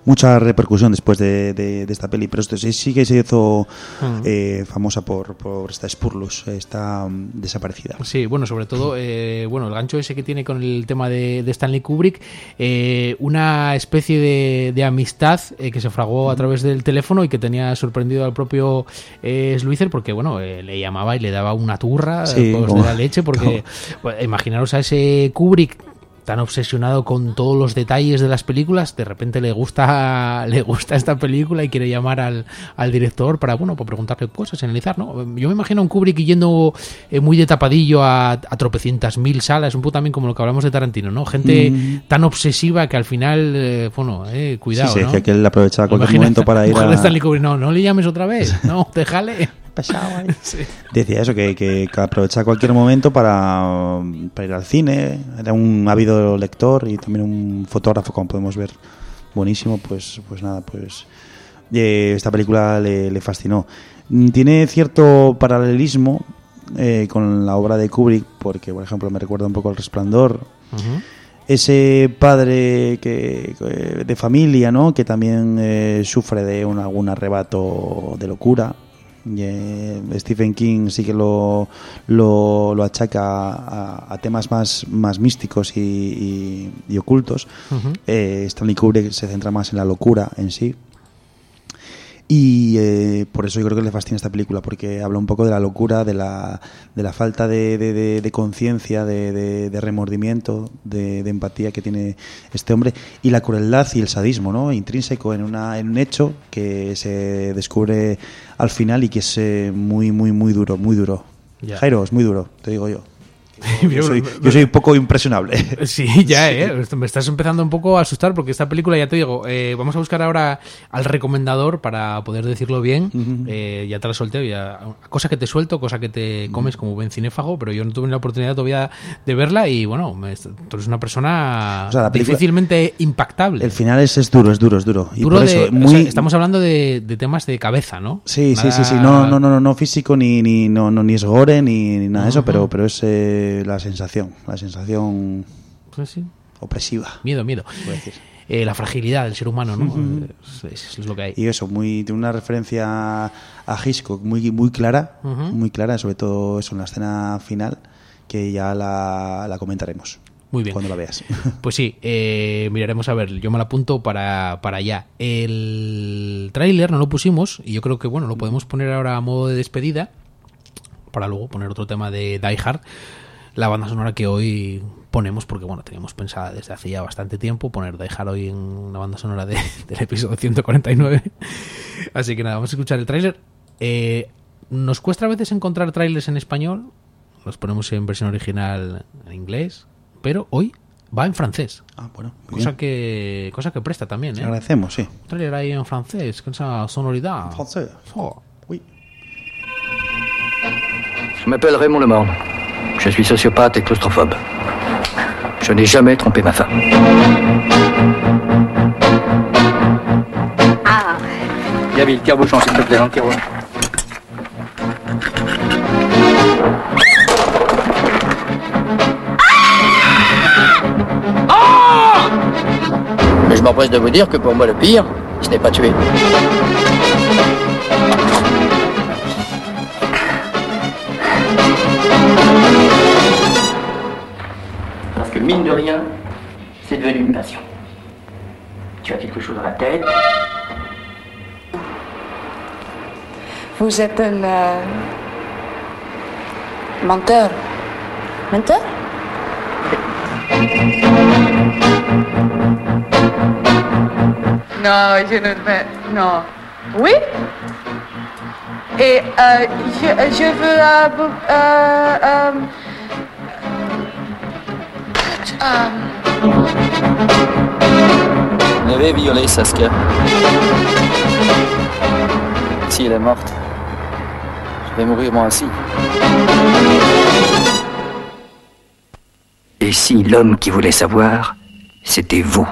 mucha repercusión después de esta peli, pero esto sí que se hizo famosa por esta Spurlus, esta desaparecida. Sí, bueno, sobre todo, el gancho ese que tiene con el tema de Stanley Kubrick, una especie de amistad que se fraguó a través del teléfono y que tenía sorprendido al propio Sluicer, porque, bueno, le llamaba y le daba una turra de la leche, porque bueno, imaginaros a ese Kubrick tan obsesionado con todos los detalles de las películas, de repente le gusta esta película y quiere llamar al director para preguntarle cosas, analizar, ¿no? Yo me imagino a un Kubrick yendo muy de tapadillo a tropecientas mil salas, un poco también como lo que hablamos de Tarantino, ¿no? Gente tan obsesiva que al final, cuidado, sí, ¿no? que él aprovechaba cualquier momento para ir a... Stanley Kubrick, no le llames otra vez, no, déjale. Pasado, sí. Decía eso, que aprovechaba cualquier momento para ir al cine. Era un ávido lector y también un fotógrafo, como podemos ver, buenísimo. Pues nada, esta película le fascinó. Tiene cierto paralelismo con la obra de Kubrick, porque, por ejemplo, me recuerda un poco al Resplandor. Uh-huh. Ese padre de familia, ¿no?, que también sufre de algún arrebato de locura. Stephen King sí que lo achaca a temas más místicos y ocultos. Uh-huh. Stanley Kubrick se centra más en la locura en sí. Y por eso yo creo que le fascina esta película, porque habla un poco de la locura, de la falta de conciencia, de remordimiento, de empatía que tiene este hombre, y la crueldad y el sadismo, ¿no?, intrínseco en un hecho que se descubre al final y que es muy duro, muy duro. Yeah. Jairo, es muy duro, te digo yo. Yo soy un poco impresionable. Sí, ya, me estás empezando un poco a asustar, porque esta película, ya te digo, vamos a buscar ahora al recomendador para poder decirlo bien. Uh-huh. Ya te la solté, cosa que te suelto, cosa que te comes como buen cinéfago, pero yo no tuve la oportunidad todavía de verla y bueno, tú eres una persona, o sea, difícilmente impactable. El final es duro. Y duro por eso, estamos hablando de temas de cabeza, ¿no? Sí, sí. No físico, ni es gore, ni nada de eso, pero es... la sensación pues sí, opresiva. Miedo. La fragilidad del ser humano, ¿no? Uh-huh. Es lo que hay. Y eso, tiene una referencia a Hitchcock muy clara, uh-huh. Muy clara, sobre todo eso en la escena final, que ya la comentaremos. Muy bien. Cuando la veas. Pues sí, miraremos a ver, yo me la apunto para allá. El tráiler no lo pusimos y yo creo que lo podemos poner ahora a modo de despedida para luego poner otro tema de Die Hard. La banda sonora que hoy ponemos, porque teníamos pensada desde hace ya bastante tiempo poner Die Hard hoy en una banda sonora del episodio 149. Así que nada, vamos a escuchar el tráiler. Nos cuesta a veces encontrar tráilers en español, los ponemos en versión original en inglés, pero hoy va en francés. Ah, bueno. Cosa que presta también, ¿eh? Agradecemos, sí. Tráiler ahí en francés, con esa sonoridad. Francés. Oh. Oui. Je m'appelle Raymond Lemorne. Je suis sociopathe et claustrophobe. Je n'ai jamais trompé ma femme. Ah. Gabi, le tire-bouchon, s'il te plaît, dans le tiroir. Ah! Mais je m'empresse de vous dire que pour moi, le pire, ce n'est pas tuer. Parce que mine de rien, c'est devenu une passion. Tu as quelque chose dans la tête. Vous êtes un menteur. Menteur? Non, je ne vais... Non. Oui? Et je veux... Vous avez violé Saskia. Si elle est morte, je vais mourir moi aussi. Et si l'homme qui voulait savoir, c'était vous?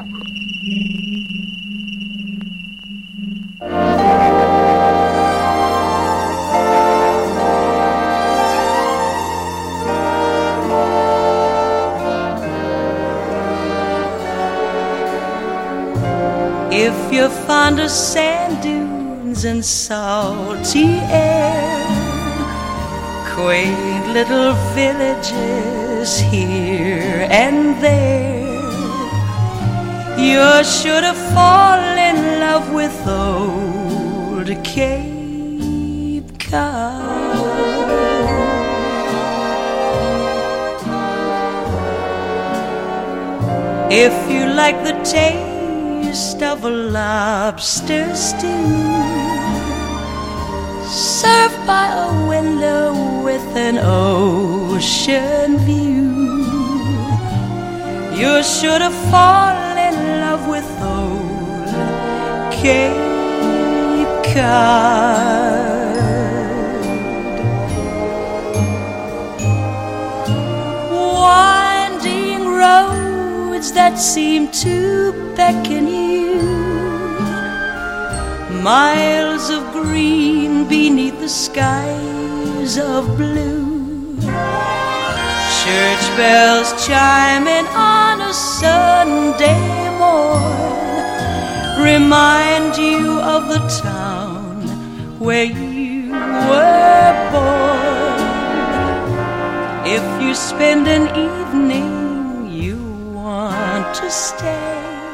If you're fond of sand dunes and salty air, quaint little villages here and there, you're sure to fall in love with old Cape Cod. If you like the taste of a lobster stew, served by a window with an ocean view, you're sure to fall in love with old Cape Cod. Winding roads that seem to beckon you, miles of green beneath the skies of blue, church bells chiming on a Sunday morn remind you of the town where you were born. If you spend an evening you want to stay,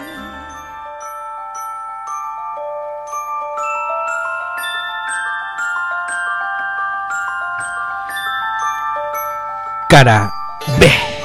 Cara B.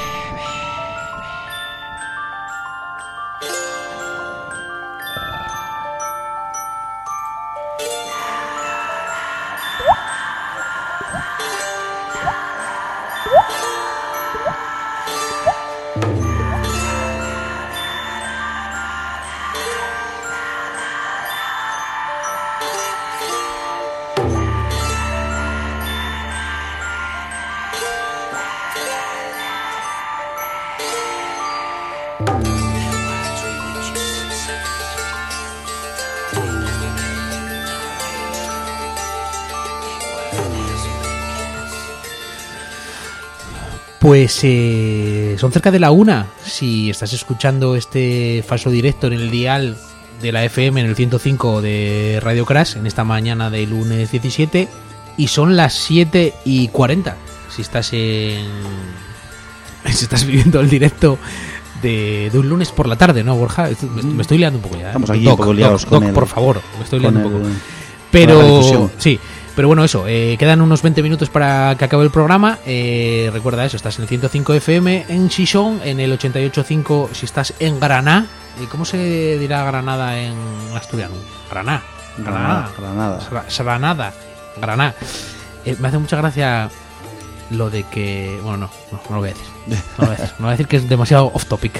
Pues son cerca de la 1. Si estás escuchando este falso directo en el dial de la FM en el 105 de Radio Crash en esta mañana de lunes 17, y son las 7:40 si estás viviendo el directo de un lunes por la tarde, ¿no, Borja? Me estoy liando un poco ya. Estamos aquí un poco liados con por favor, me estoy liando un poco. Pero sí. Pero bueno, eso, quedan unos 20 minutos para que acabe el programa. Recuerda eso, estás en el 105 FM en Xixón, en el 88.5 si estás en Granada. ¿Cómo se dirá Granada en asturiano? Granada. Granada. Me hace mucha gracia lo de que... Bueno, no lo voy a decir. No lo voy a decir que es demasiado off topic.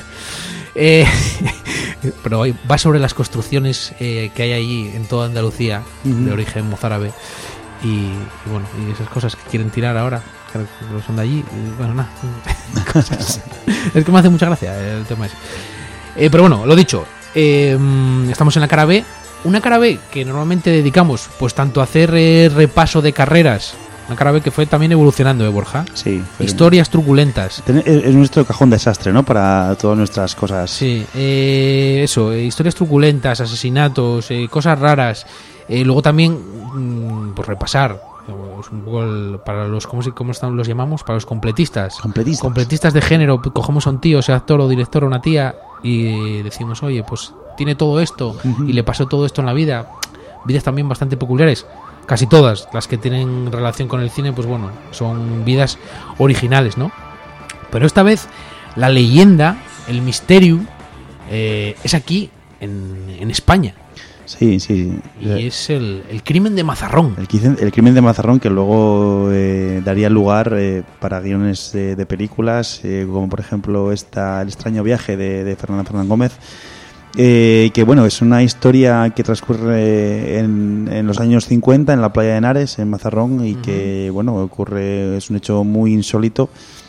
Pero va sobre las construcciones que hay allí en toda Andalucía, de origen mozárabe. Y bueno, y esas cosas que quieren tirar ahora, que son de allí, y bueno, nada. Es que me hace mucha gracia el tema ese. Pero bueno, lo dicho, estamos en la cara B. Una cara B que normalmente dedicamos pues tanto a hacer repaso de carreras. Una cara B que fue también evolucionando, Borja. Sí. Historias truculentas. Es nuestro cajón desastre, ¿no? Para todas nuestras cosas. Sí, eso, historias truculentas, asesinatos, cosas raras. Luego también, pues repasar, pues un poco para los, ¿cómo los llamamos? Para los completistas. Completistas de género. Cogemos a un tío, sea actor o director o una tía, y decimos, oye, pues tiene todo esto, y le pasó todo esto en la vida. Vidas también bastante peculiares. Casi todas las que tienen relación con el cine, pues bueno, son vidas originales, ¿no? Pero esta vez la leyenda, el misterio, es aquí, en España. Sí. Y es el crimen de Mazarrón. El crimen de Mazarrón, que luego daría lugar para guiones de películas, como por ejemplo El extraño viaje de Fernán Gómez. Que bueno, es una historia que transcurre en los años 50 en la playa de Henares, en Mazarrón, y que bueno, es un hecho muy insólito,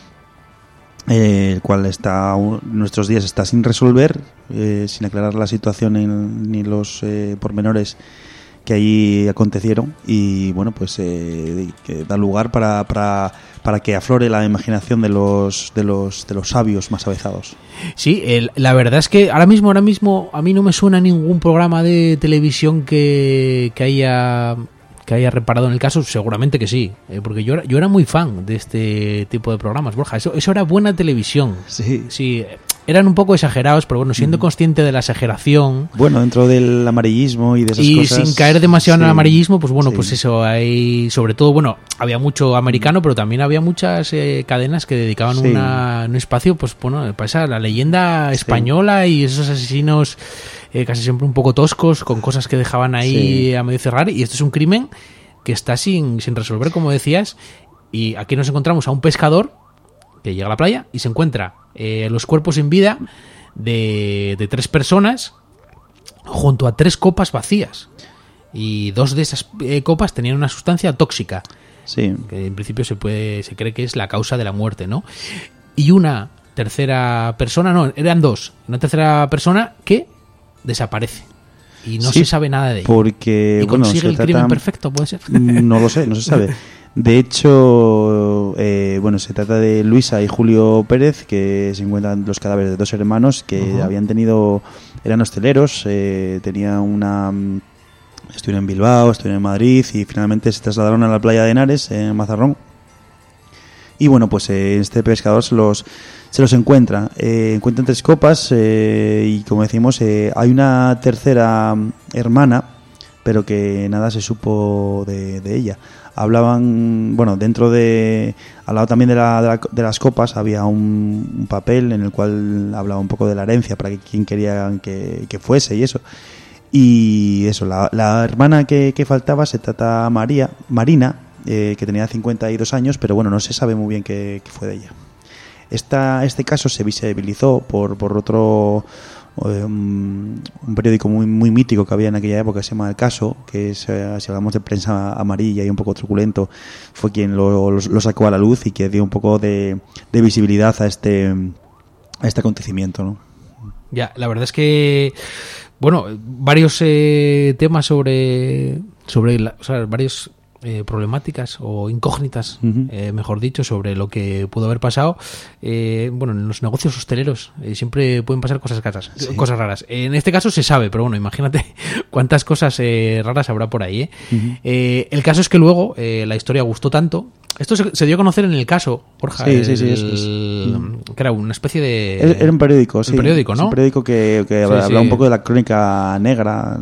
el cual en nuestros días está sin resolver, sin aclarar la situación ni los pormenores que allí acontecieron y bueno, pues que da lugar para que aflore la imaginación de los sabios más avezados. Sí, la verdad es que ahora mismo a mí no me suena ningún programa de televisión que haya reparado en el caso. Seguramente que sí, porque yo era muy fan de este tipo de programas, Borja. Eso era buena televisión. Sí, eran un poco exagerados, pero bueno, siendo consciente de la exageración. Bueno, dentro del amarillismo y de esas cosas. Y sin caer demasiado en el amarillismo, pues bueno, pues eso, hay sobre todo, bueno, había mucho americano, pero también había muchas cadenas que dedicaban un espacio, pues bueno, para la leyenda española y esos asesinos casi siempre un poco toscos, con cosas que dejaban ahí a medio cerrar, y esto es un crimen que está sin resolver, como decías, y aquí nos encontramos a un pescador que llega a la playa y se encuentra los cuerpos sin vida de 3 personas junto a 3 copas vacías, y 2 de esas copas tenían una sustancia tóxica, que en principio se cree que es la causa de la muerte, ¿no? Y una tercera persona, no, eran 2, una tercera persona que desaparece y no se sabe nada de ella. Porque, ¿Y consigue el crimen perfecto, puede ser? No lo sé, no se sabe. De hecho, se trata de Luisa y Julio Pérez, que se encuentran los cadáveres de 2 hermanos que eran hosteleros, estuvieron en Bilbao, estuvieron en Madrid y finalmente se trasladaron a la playa de Henares, en Mazarrón. Y bueno, pues este pescador se los encuentra. Encuentran 3 copas y, como decimos, hay una tercera hermana, pero que nada se supo de ella. Hablaban, bueno, al lado también de las copas había un papel en el cual hablaba un poco de la herencia para quien quería que fuese y eso. Y eso, la hermana que faltaba se trata Marina, que tenía 52 años, pero bueno, no se sabe muy bien qué fue de ella. Este caso se visibilizó por otro un periódico muy mítico que había en aquella época, que se llama El Caso, que es, si hablamos de prensa amarilla y un poco truculento, fue quien lo sacó a la luz y que dio un poco de visibilidad a este acontecimiento, ¿no? Ya, la verdad es que bueno, varios temas sobre varios problemáticas o incógnitas, mejor dicho, sobre lo que pudo haber pasado. Bueno, en los negocios hosteleros siempre pueden pasar cosas raras. En este caso se sabe, pero bueno, imagínate cuántas cosas raras habrá por ahí. El caso es que luego la historia gustó tanto. Esto se dio a conocer en El Caso, Borja. Que era una especie de... Era un periódico, sí. Un periódico, ¿no? Es un periódico que hablaba un poco de la crónica negra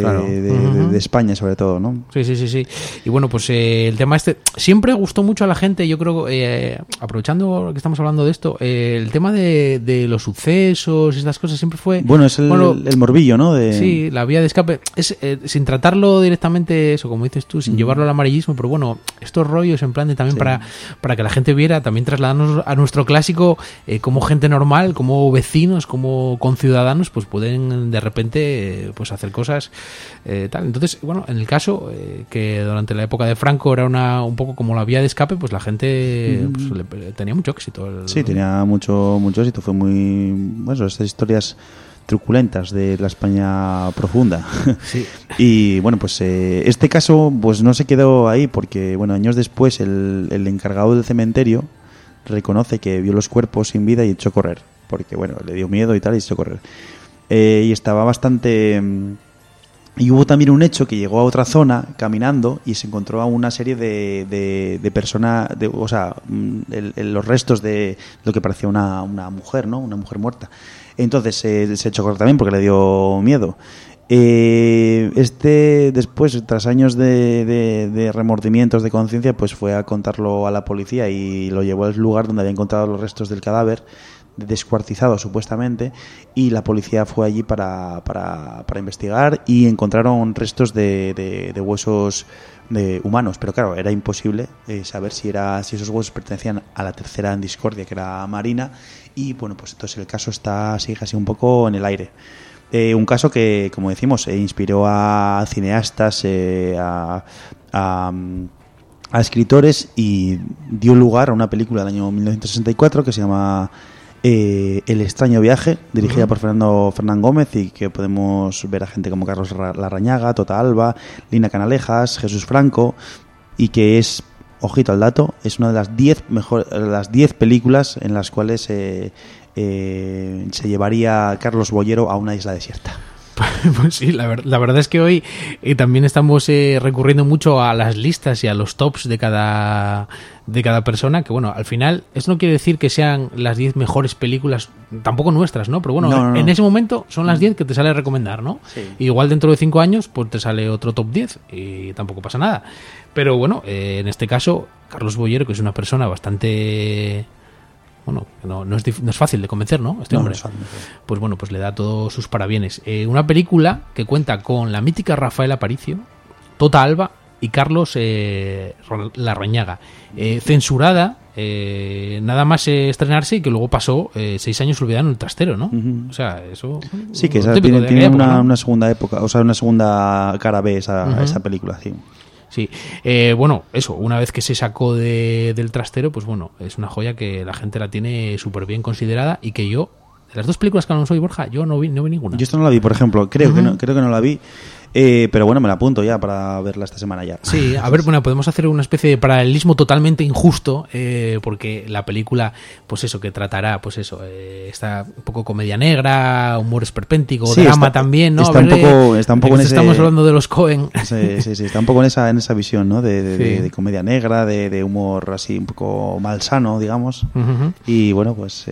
de España, sobre todo, ¿no? Sí. Y bueno, pues el tema siempre gustó mucho a la gente, yo creo, aprovechando que estamos hablando de esto, el tema de los sucesos y estas cosas siempre fue... Bueno, es el morbillo, ¿no? Sí, la vía de escape. Es sin tratarlo directamente, eso, como dices tú, sin llevarlo al amarillismo, pero bueno, estos rollos en plan de también para que la gente viera, también trasladarnos a nuestro clásico, como gente normal, como vecinos, como conciudadanos, pues pueden de repente pues hacer cosas tal. Entonces, bueno, en el caso que durante la época de Franco era un poco como la vía de escape, pues la gente tenía mucho éxito. Sí, tenía mucho éxito. Fue muy... Bueno, estas historias truculentas de la España profunda. Sí. Y bueno, pues este caso pues no se quedó ahí, porque bueno, años después el encargado del cementerio reconoce que vio los cuerpos sin vida y echó a correr, porque bueno, le dio miedo y tal, y echó a correr. Y estaba bastante... Y hubo también un hecho que llegó a otra zona caminando y se encontró a una serie de personas, o sea, los restos de lo que parecía una mujer, ¿no? Una mujer muerta. Entonces se echó a correr también porque le dio miedo. Después, tras años de remordimientos de conciencia, pues fue a contarlo a la policía y lo llevó al lugar donde había encontrado los restos del cadáver, descuartizado supuestamente, y la policía fue allí para investigar y encontraron restos de huesos humanos, pero claro, era imposible saber si esos huesos pertenecían a la tercera en discordia, que era Marina, y bueno, pues entonces el caso sigue así un poco en el aire. Un caso que, como decimos, inspiró a cineastas, a escritores, y dio lugar a una película del año 1964 que se llama El extraño viaje, dirigida por Fernán Gómez, y que podemos ver a gente como Carlos Larrañaga, Tota Alba, Lina Canalejas, Jesús Franco, y que es, ojito al dato, es una de las 10 películas en las cuales se llevaría Carlos Bollero a una isla desierta. Pues sí, la verdad es que hoy también estamos recurriendo mucho a las listas y a los tops de cada persona, que bueno, al final eso no quiere decir que sean las 10 mejores películas, tampoco nuestras, ¿no? Pero bueno, no. En ese momento son las 10 que te sale recomendar, ¿no? Sí. Igual dentro de 5 años pues te sale otro top 10 y tampoco pasa nada. Pero bueno, en este caso, Carlos Bollero, que es una persona bastante... Bueno, no es fácil de convencer, ¿no? Este hombre. No es fácil. Pues bueno, pues le da todos sus parabienes. Una película que cuenta con la mítica Rafael Aparicio, Tota Alba y Carlos Larrañaga. Censurada, nada más estrenarse, y que luego pasó 6 años olvidada en el trastero, ¿no? Uh-huh. O sea, eso... Sí, que típico tiene época, ¿no? una segunda época, o sea, una segunda cara B esa película, sí. Sí, bueno, eso, una vez que se sacó del trastero, pues bueno, es una joya que la gente la tiene súper bien considerada, y que yo, de las 2 películas que hablamos hoy, Borja, yo no vi ninguna. Yo esto no la vi, por ejemplo, creo que no la vi, pero bueno, me la apunto ya para verla esta semana ya. Sí, a ver, bueno, podemos hacer una especie de paralelismo totalmente injusto, porque la película, pues eso, que tratará, pues eso, está un poco comedia negra, humor esperpéntico, sí, drama también, ¿no? Está un poco en ese... Estamos hablando de los Coen. Sí, está un poco en esa visión, ¿no? De Sí. comedia negra, de humor así un poco malsano, digamos. Uh-huh. Y bueno, pues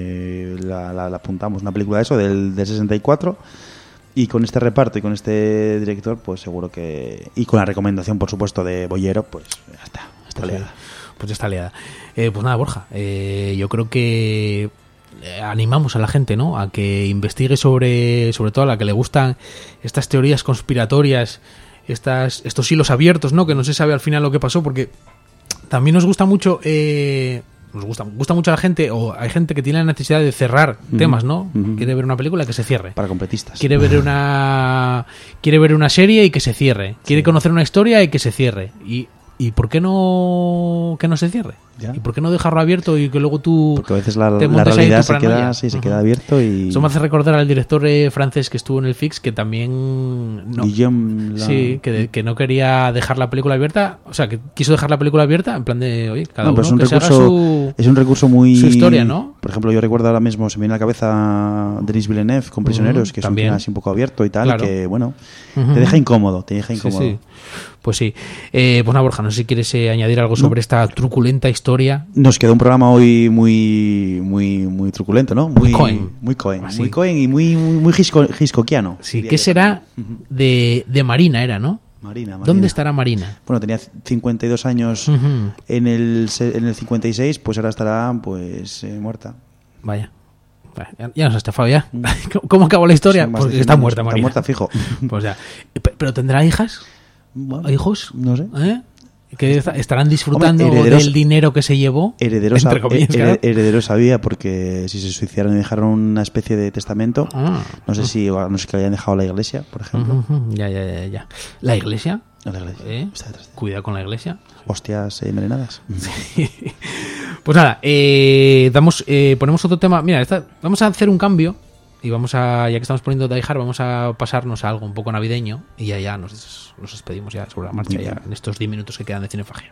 la apuntamos, una película de eso, del 64. Y con este reparto y con este director, pues seguro que... Y con la recomendación, por supuesto, de Bollero, pues ya está liada. Pues ya está liada. Pues nada, Borja, yo creo que animamos a la gente, ¿no?, a que investigue sobre todo a la que le gustan estas teorías conspiratorias, estos hilos abiertos, ¿no?, que no se sabe al final lo que pasó, porque también nos gusta mucho... Nos gusta mucho a la gente, o hay gente que tiene la necesidad de cerrar temas, ¿no? Quiere ver una película, que se cierre. Para completistas. Quiere ver una serie y que se cierre. Quiere conocer una historia y que se cierre. ¿Y por qué no que no se cierre? Ya. ¿Y por qué no dejarlo abierto y que luego tú... Porque a veces la te montes ahí realidad tu paranoia? se queda abierto y... Eso me hace recordar al director francés que estuvo en el Fix, que también... Sí, que no quería dejar la película abierta. O sea, que quiso dejar la película abierta en plan de... Oye, cada uno que se haga es un recurso muy... su historia, ¿no? Por ejemplo, yo recuerdo ahora mismo, se me viene a la cabeza Denis Villeneuve con Prisioneros, que es un final así un poco abierto y tal, claro. que bueno, te deja incómodo. Sí. Pues sí. Pues nada, Borja, no sé si quieres añadir algo sobre esta truculenta historia. Nos quedó un programa hoy muy truculento, ¿no? Muy Coen. Muy Coen y muy Hitchcockiano. Sí, ¿qué será de Marina era, no? Marina. ¿Dónde estará Marina? Bueno, tenía 52 años en el 56, pues ahora estará pues muerta. Vaya. Ya nos has estafado ya. ¿Cómo acabó la historia? Sí, Porque está muerta, Marina. Está muerta, fijo. Pues ya. ¿Pero tendrá hijas? Bueno, ¿Hijos? No sé. Que estarán disfrutando del dinero que se llevó. Herederos Herederos había, porque si se suicidaron y dejaron una especie de testamento, no sé que hayan dejado la iglesia, por ejemplo. Ya. ¿La iglesia? No, la iglesia. Está detrás de... Cuidado con la iglesia. Hostias envenenadas. Sí. Pues nada, ponemos otro tema. Mira, vamos a hacer un cambio y ya que estamos poniendo Die Hard, vamos a pasarnos a algo un poco navideño y ya nos despedimos ya sobre la marcha, ya en estos 10 minutos que quedan de Cinefagia.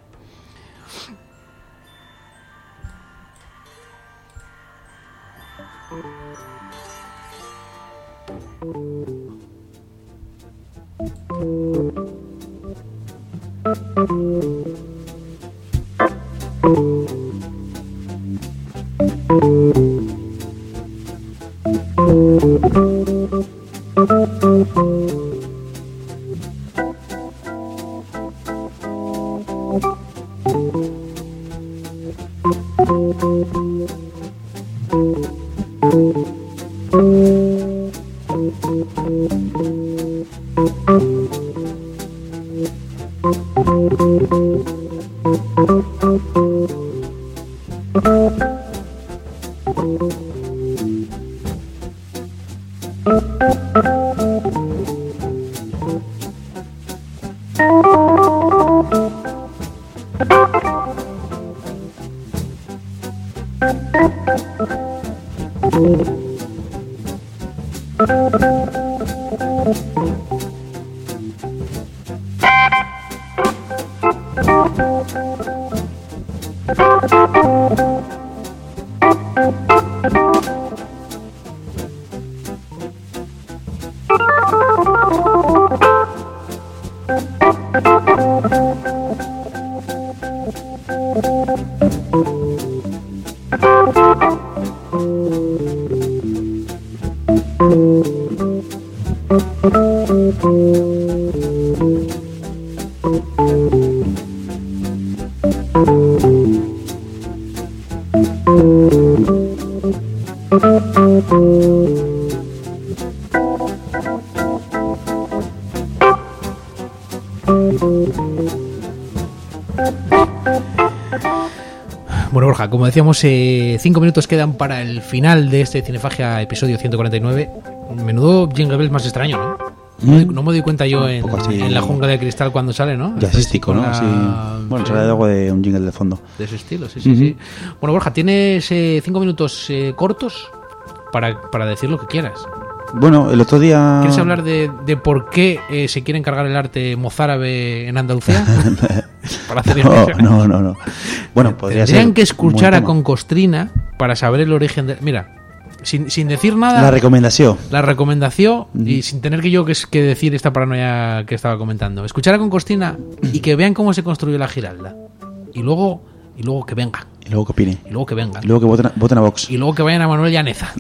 Bueno, Borja, como decíamos, 5 minutos quedan para el final de este Cinefagia episodio 149. Menudo Jingle Bells más extraño, ¿no? No me doy cuenta yo en la jungla de cristal cuando sale, ¿no? Jazzístico, ¿no? Sí. Bueno, sale algo de un jingle de fondo. De ese estilo, sí, sí, sí. Bueno, Borja, tienes 5 minutos cortos para decir lo que quieras. Bueno, el otro día... ¿Quieres hablar de por qué se quiere encargar el arte mozárabe en Andalucía? Para hacer no. Bueno, podría ser... Tendrían que escuchar a Concostrina para saber el origen de... Mira, sin decir nada... La recomendación. Y sin tener que decir esta paranoia que estaba comentando. Escuchar a Concostrina y que vean cómo se construyó la Giralda. Y luego que vengan. Y luego que opinen. Y luego que vengan. Y luego que voten a Vox. Y luego que vayan a Manuel Llaneza.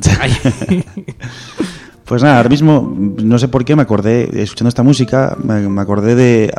Pues nada, ahora mismo, no sé por qué, me acordé, escuchando esta música, me acordé de...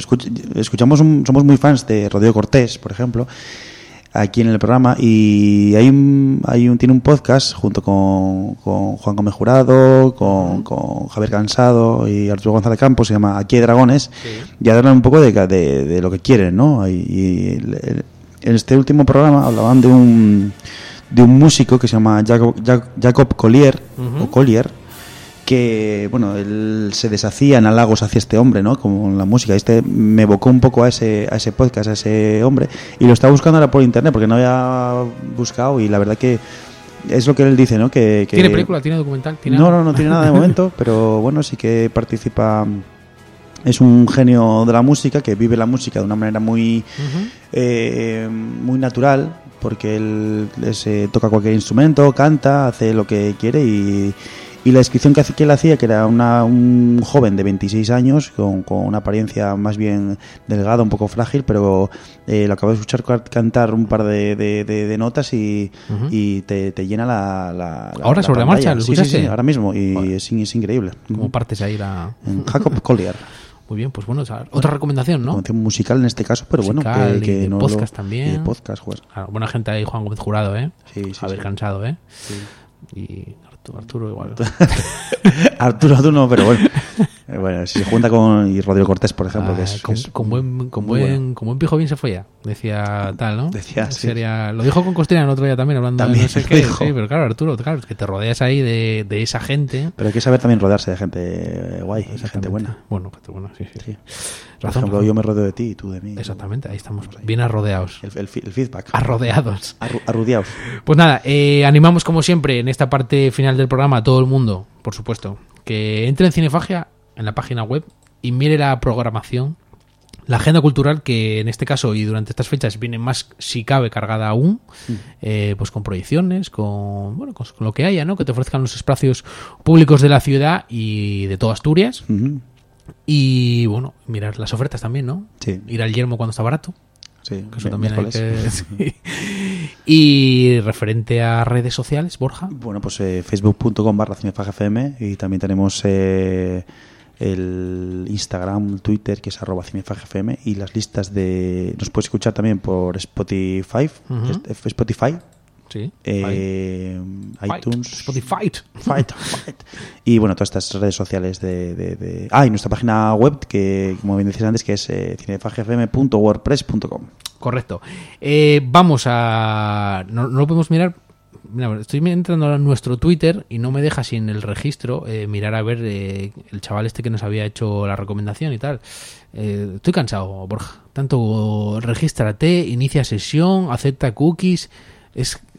somos muy fans de Rodrigo Cortés, por ejemplo, aquí en el programa, y tiene un podcast junto con Juan Gómez Jurado, con Javier Cansado y Arturo González Campos, se llama Aquí hay Dragones, sí. Y hablan un poco de lo que quieren, ¿no? Y en este último programa hablaban de un músico que se llama Jacob Collier, o Collier, que, bueno, él se deshacía en halagos hacia este hombre, ¿no? Como en la música. Me evocó un poco a ese podcast, a ese hombre, y lo estaba buscando ahora por internet porque no había buscado, y la verdad que es lo que él dice, ¿no? Que ¿Tiene película? ¿Tiene documental? No tiene nada de momento, pero bueno, sí que participa. Es un genio de la música, que vive la música de una manera muy muy natural, porque él toca cualquier instrumento, canta, hace lo que quiere, y la descripción que él hacía, que era un joven de 26 años con una apariencia más bien delgada, un poco frágil, pero lo acabo de escuchar cantar un par de notas y te llena la ahora sobre la marcha, ¿lo escuchaste? Sí, ahora mismo, y bueno, es increíble. ¿Cómo partes ahí en Jacob Collier. Muy bien, pues bueno, otra recomendación, ¿no? Recomendación musical en este caso, pero musical, bueno, que no podcast también. Y de podcast, pues. Claro, buena gente ahí, Juan Gómez Jurado, ¿eh? Sí, Javier Cansado, ¿eh? Sí. Y Arturo igual. Arturo tú no, pero bueno. Bueno, si se junta con Rodrigo Cortés, por ejemplo, que es con buen pijo bien se folla, decía tal, ¿no? Decía, sí. Lo dijo con Costina el otro día también, hablando de no sé qué. Sí, pero claro, Arturo, es que te rodeas ahí de esa gente. Pero hay que saber también rodearse de gente guay, de gente buena. Bueno, sí. Por ejemplo, yo me rodeo de ti y tú de mí. Exactamente, ahí estamos, bien arrodeados. El feedback. Arrodeados. Arrudeados. Pues nada, animamos como siempre en esta parte final del programa a todo el mundo, por supuesto, que entre en Cinefagia, en la página web, y mire la programación, la agenda cultural, que en este caso y durante estas fechas viene más, si cabe, cargada aún, pues con proyecciones, con lo que haya, ¿no? Que te ofrezcan los espacios públicos de la ciudad y de toda Asturias. Y bueno, mirar las ofertas también, ¿no? Sí. Ir al Yermo cuando está barato. Sí, que eso también hay que... Sí. Y referente a redes sociales, Borja. Bueno, pues facebook.com/cinefagfm, y también tenemos el Instagram, Twitter, que es @cinefagfm, y las listas nos puedes escuchar también por Spotify, Spotify. Sí, iTunes, Spotify. Fight. Y bueno, todas estas redes sociales y nuestra página web, que como bien decías antes, que es cinefagfm.wordpress.com. Correcto. Vamos a... No lo podemos mirar. Mira, estoy entrando a nuestro Twitter y no me deja sin el registro mirar a ver el chaval este que nos había hecho la recomendación y tal. Estoy cansado, Borja. Tanto regístrate, inicia sesión, acepta cookies.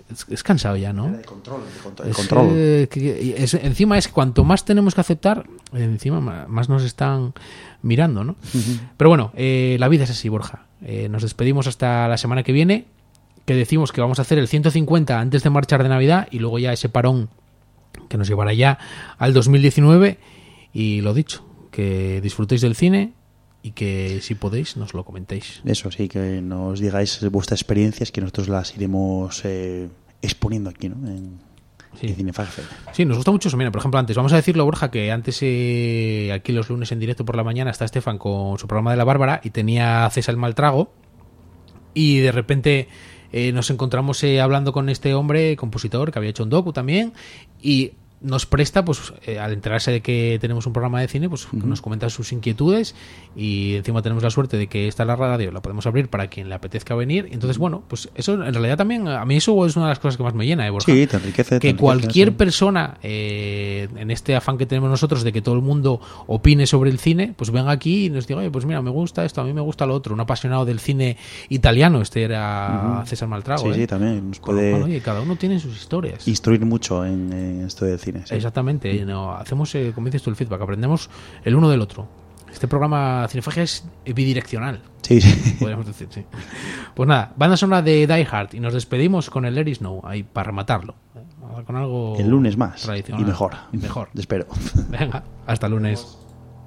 es cansado ya, ¿no? De control. Encima es que cuanto más tenemos que aceptar, encima más nos están mirando, ¿no? Uh-huh. Pero bueno, la vida es así, Borja. Nos despedimos hasta la semana que viene, que decimos que vamos a hacer el 150 antes de marchar de Navidad y luego ya ese parón que nos llevará ya al 2019. Y lo dicho, que disfrutéis del cine y que si podéis nos lo comentéis. Eso sí, que nos digáis vuestras experiencias, que nosotros las iremos exponiendo aquí, ¿no? En Cinefag FM. Sí, nos gusta mucho eso. Mira, por ejemplo, antes, vamos a decirlo, Borja, que antes aquí los lunes en directo por la mañana está Estefan con su programa de La Bárbara y tenía César el Maltrago y de repente nos encontramos hablando con este hombre, compositor, que había hecho un docu también, y nos presta, pues al enterarse de que tenemos un programa de cine, pues nos comenta sus inquietudes y encima tenemos la suerte de que esta la radio la podemos abrir para quien le apetezca venir. Entonces, bueno, pues eso en realidad también, a mí eso es una de las cosas que más me llena, Borja. Sí, te enriquece. Que cualquier persona, en este afán que tenemos nosotros de que todo el mundo opine sobre el cine, pues venga aquí y nos diga, oye, pues mira, me gusta esto, a mí me gusta lo otro. Un apasionado del cine italiano, era César Maltrago. Sí, también nos puede... Oye, cada uno tiene sus historias. Instruir mucho en esto del cine. Sí. Exactamente, hacemos, como dices tú, el feedback, aprendemos el uno del otro. Este programa Cinefagia es bidireccional. Sí. Podríamos decir, sí. Pues nada, banda sonora de Die Hard y nos despedimos con el Let It Snow, ahí para rematarlo. Con algo el lunes más. Tradicional. Y mejor. Espero. Venga, hasta el lunes.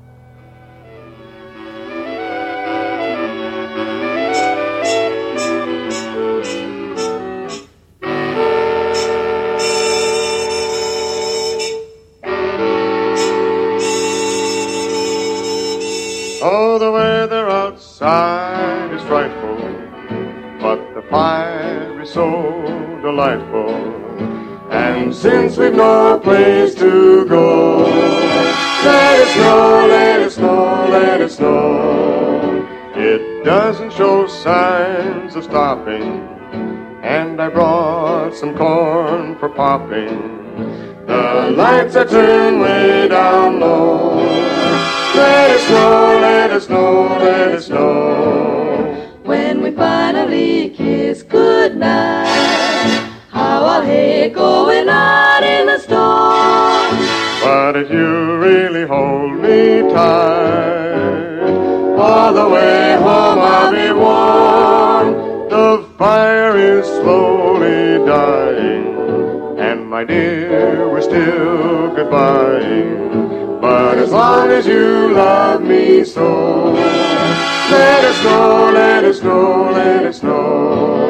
Oh, the weather outside is frightful, but the fire is so delightful. And since we've no place to go, let it snow, let it snow, let it snow. It doesn't show signs of stopping, and I brought some corn for popping. The lights are turned way down low. Let it snow, let it snow, let it snow. When we finally kiss goodnight, how I'll hate going out in the storm. But if you really hold me tight, all the way home I'll be warm. The fire is slowly dying, and my dear, we're still goodbying. But as long as you love me so, let it snow, let it snow, let it snow.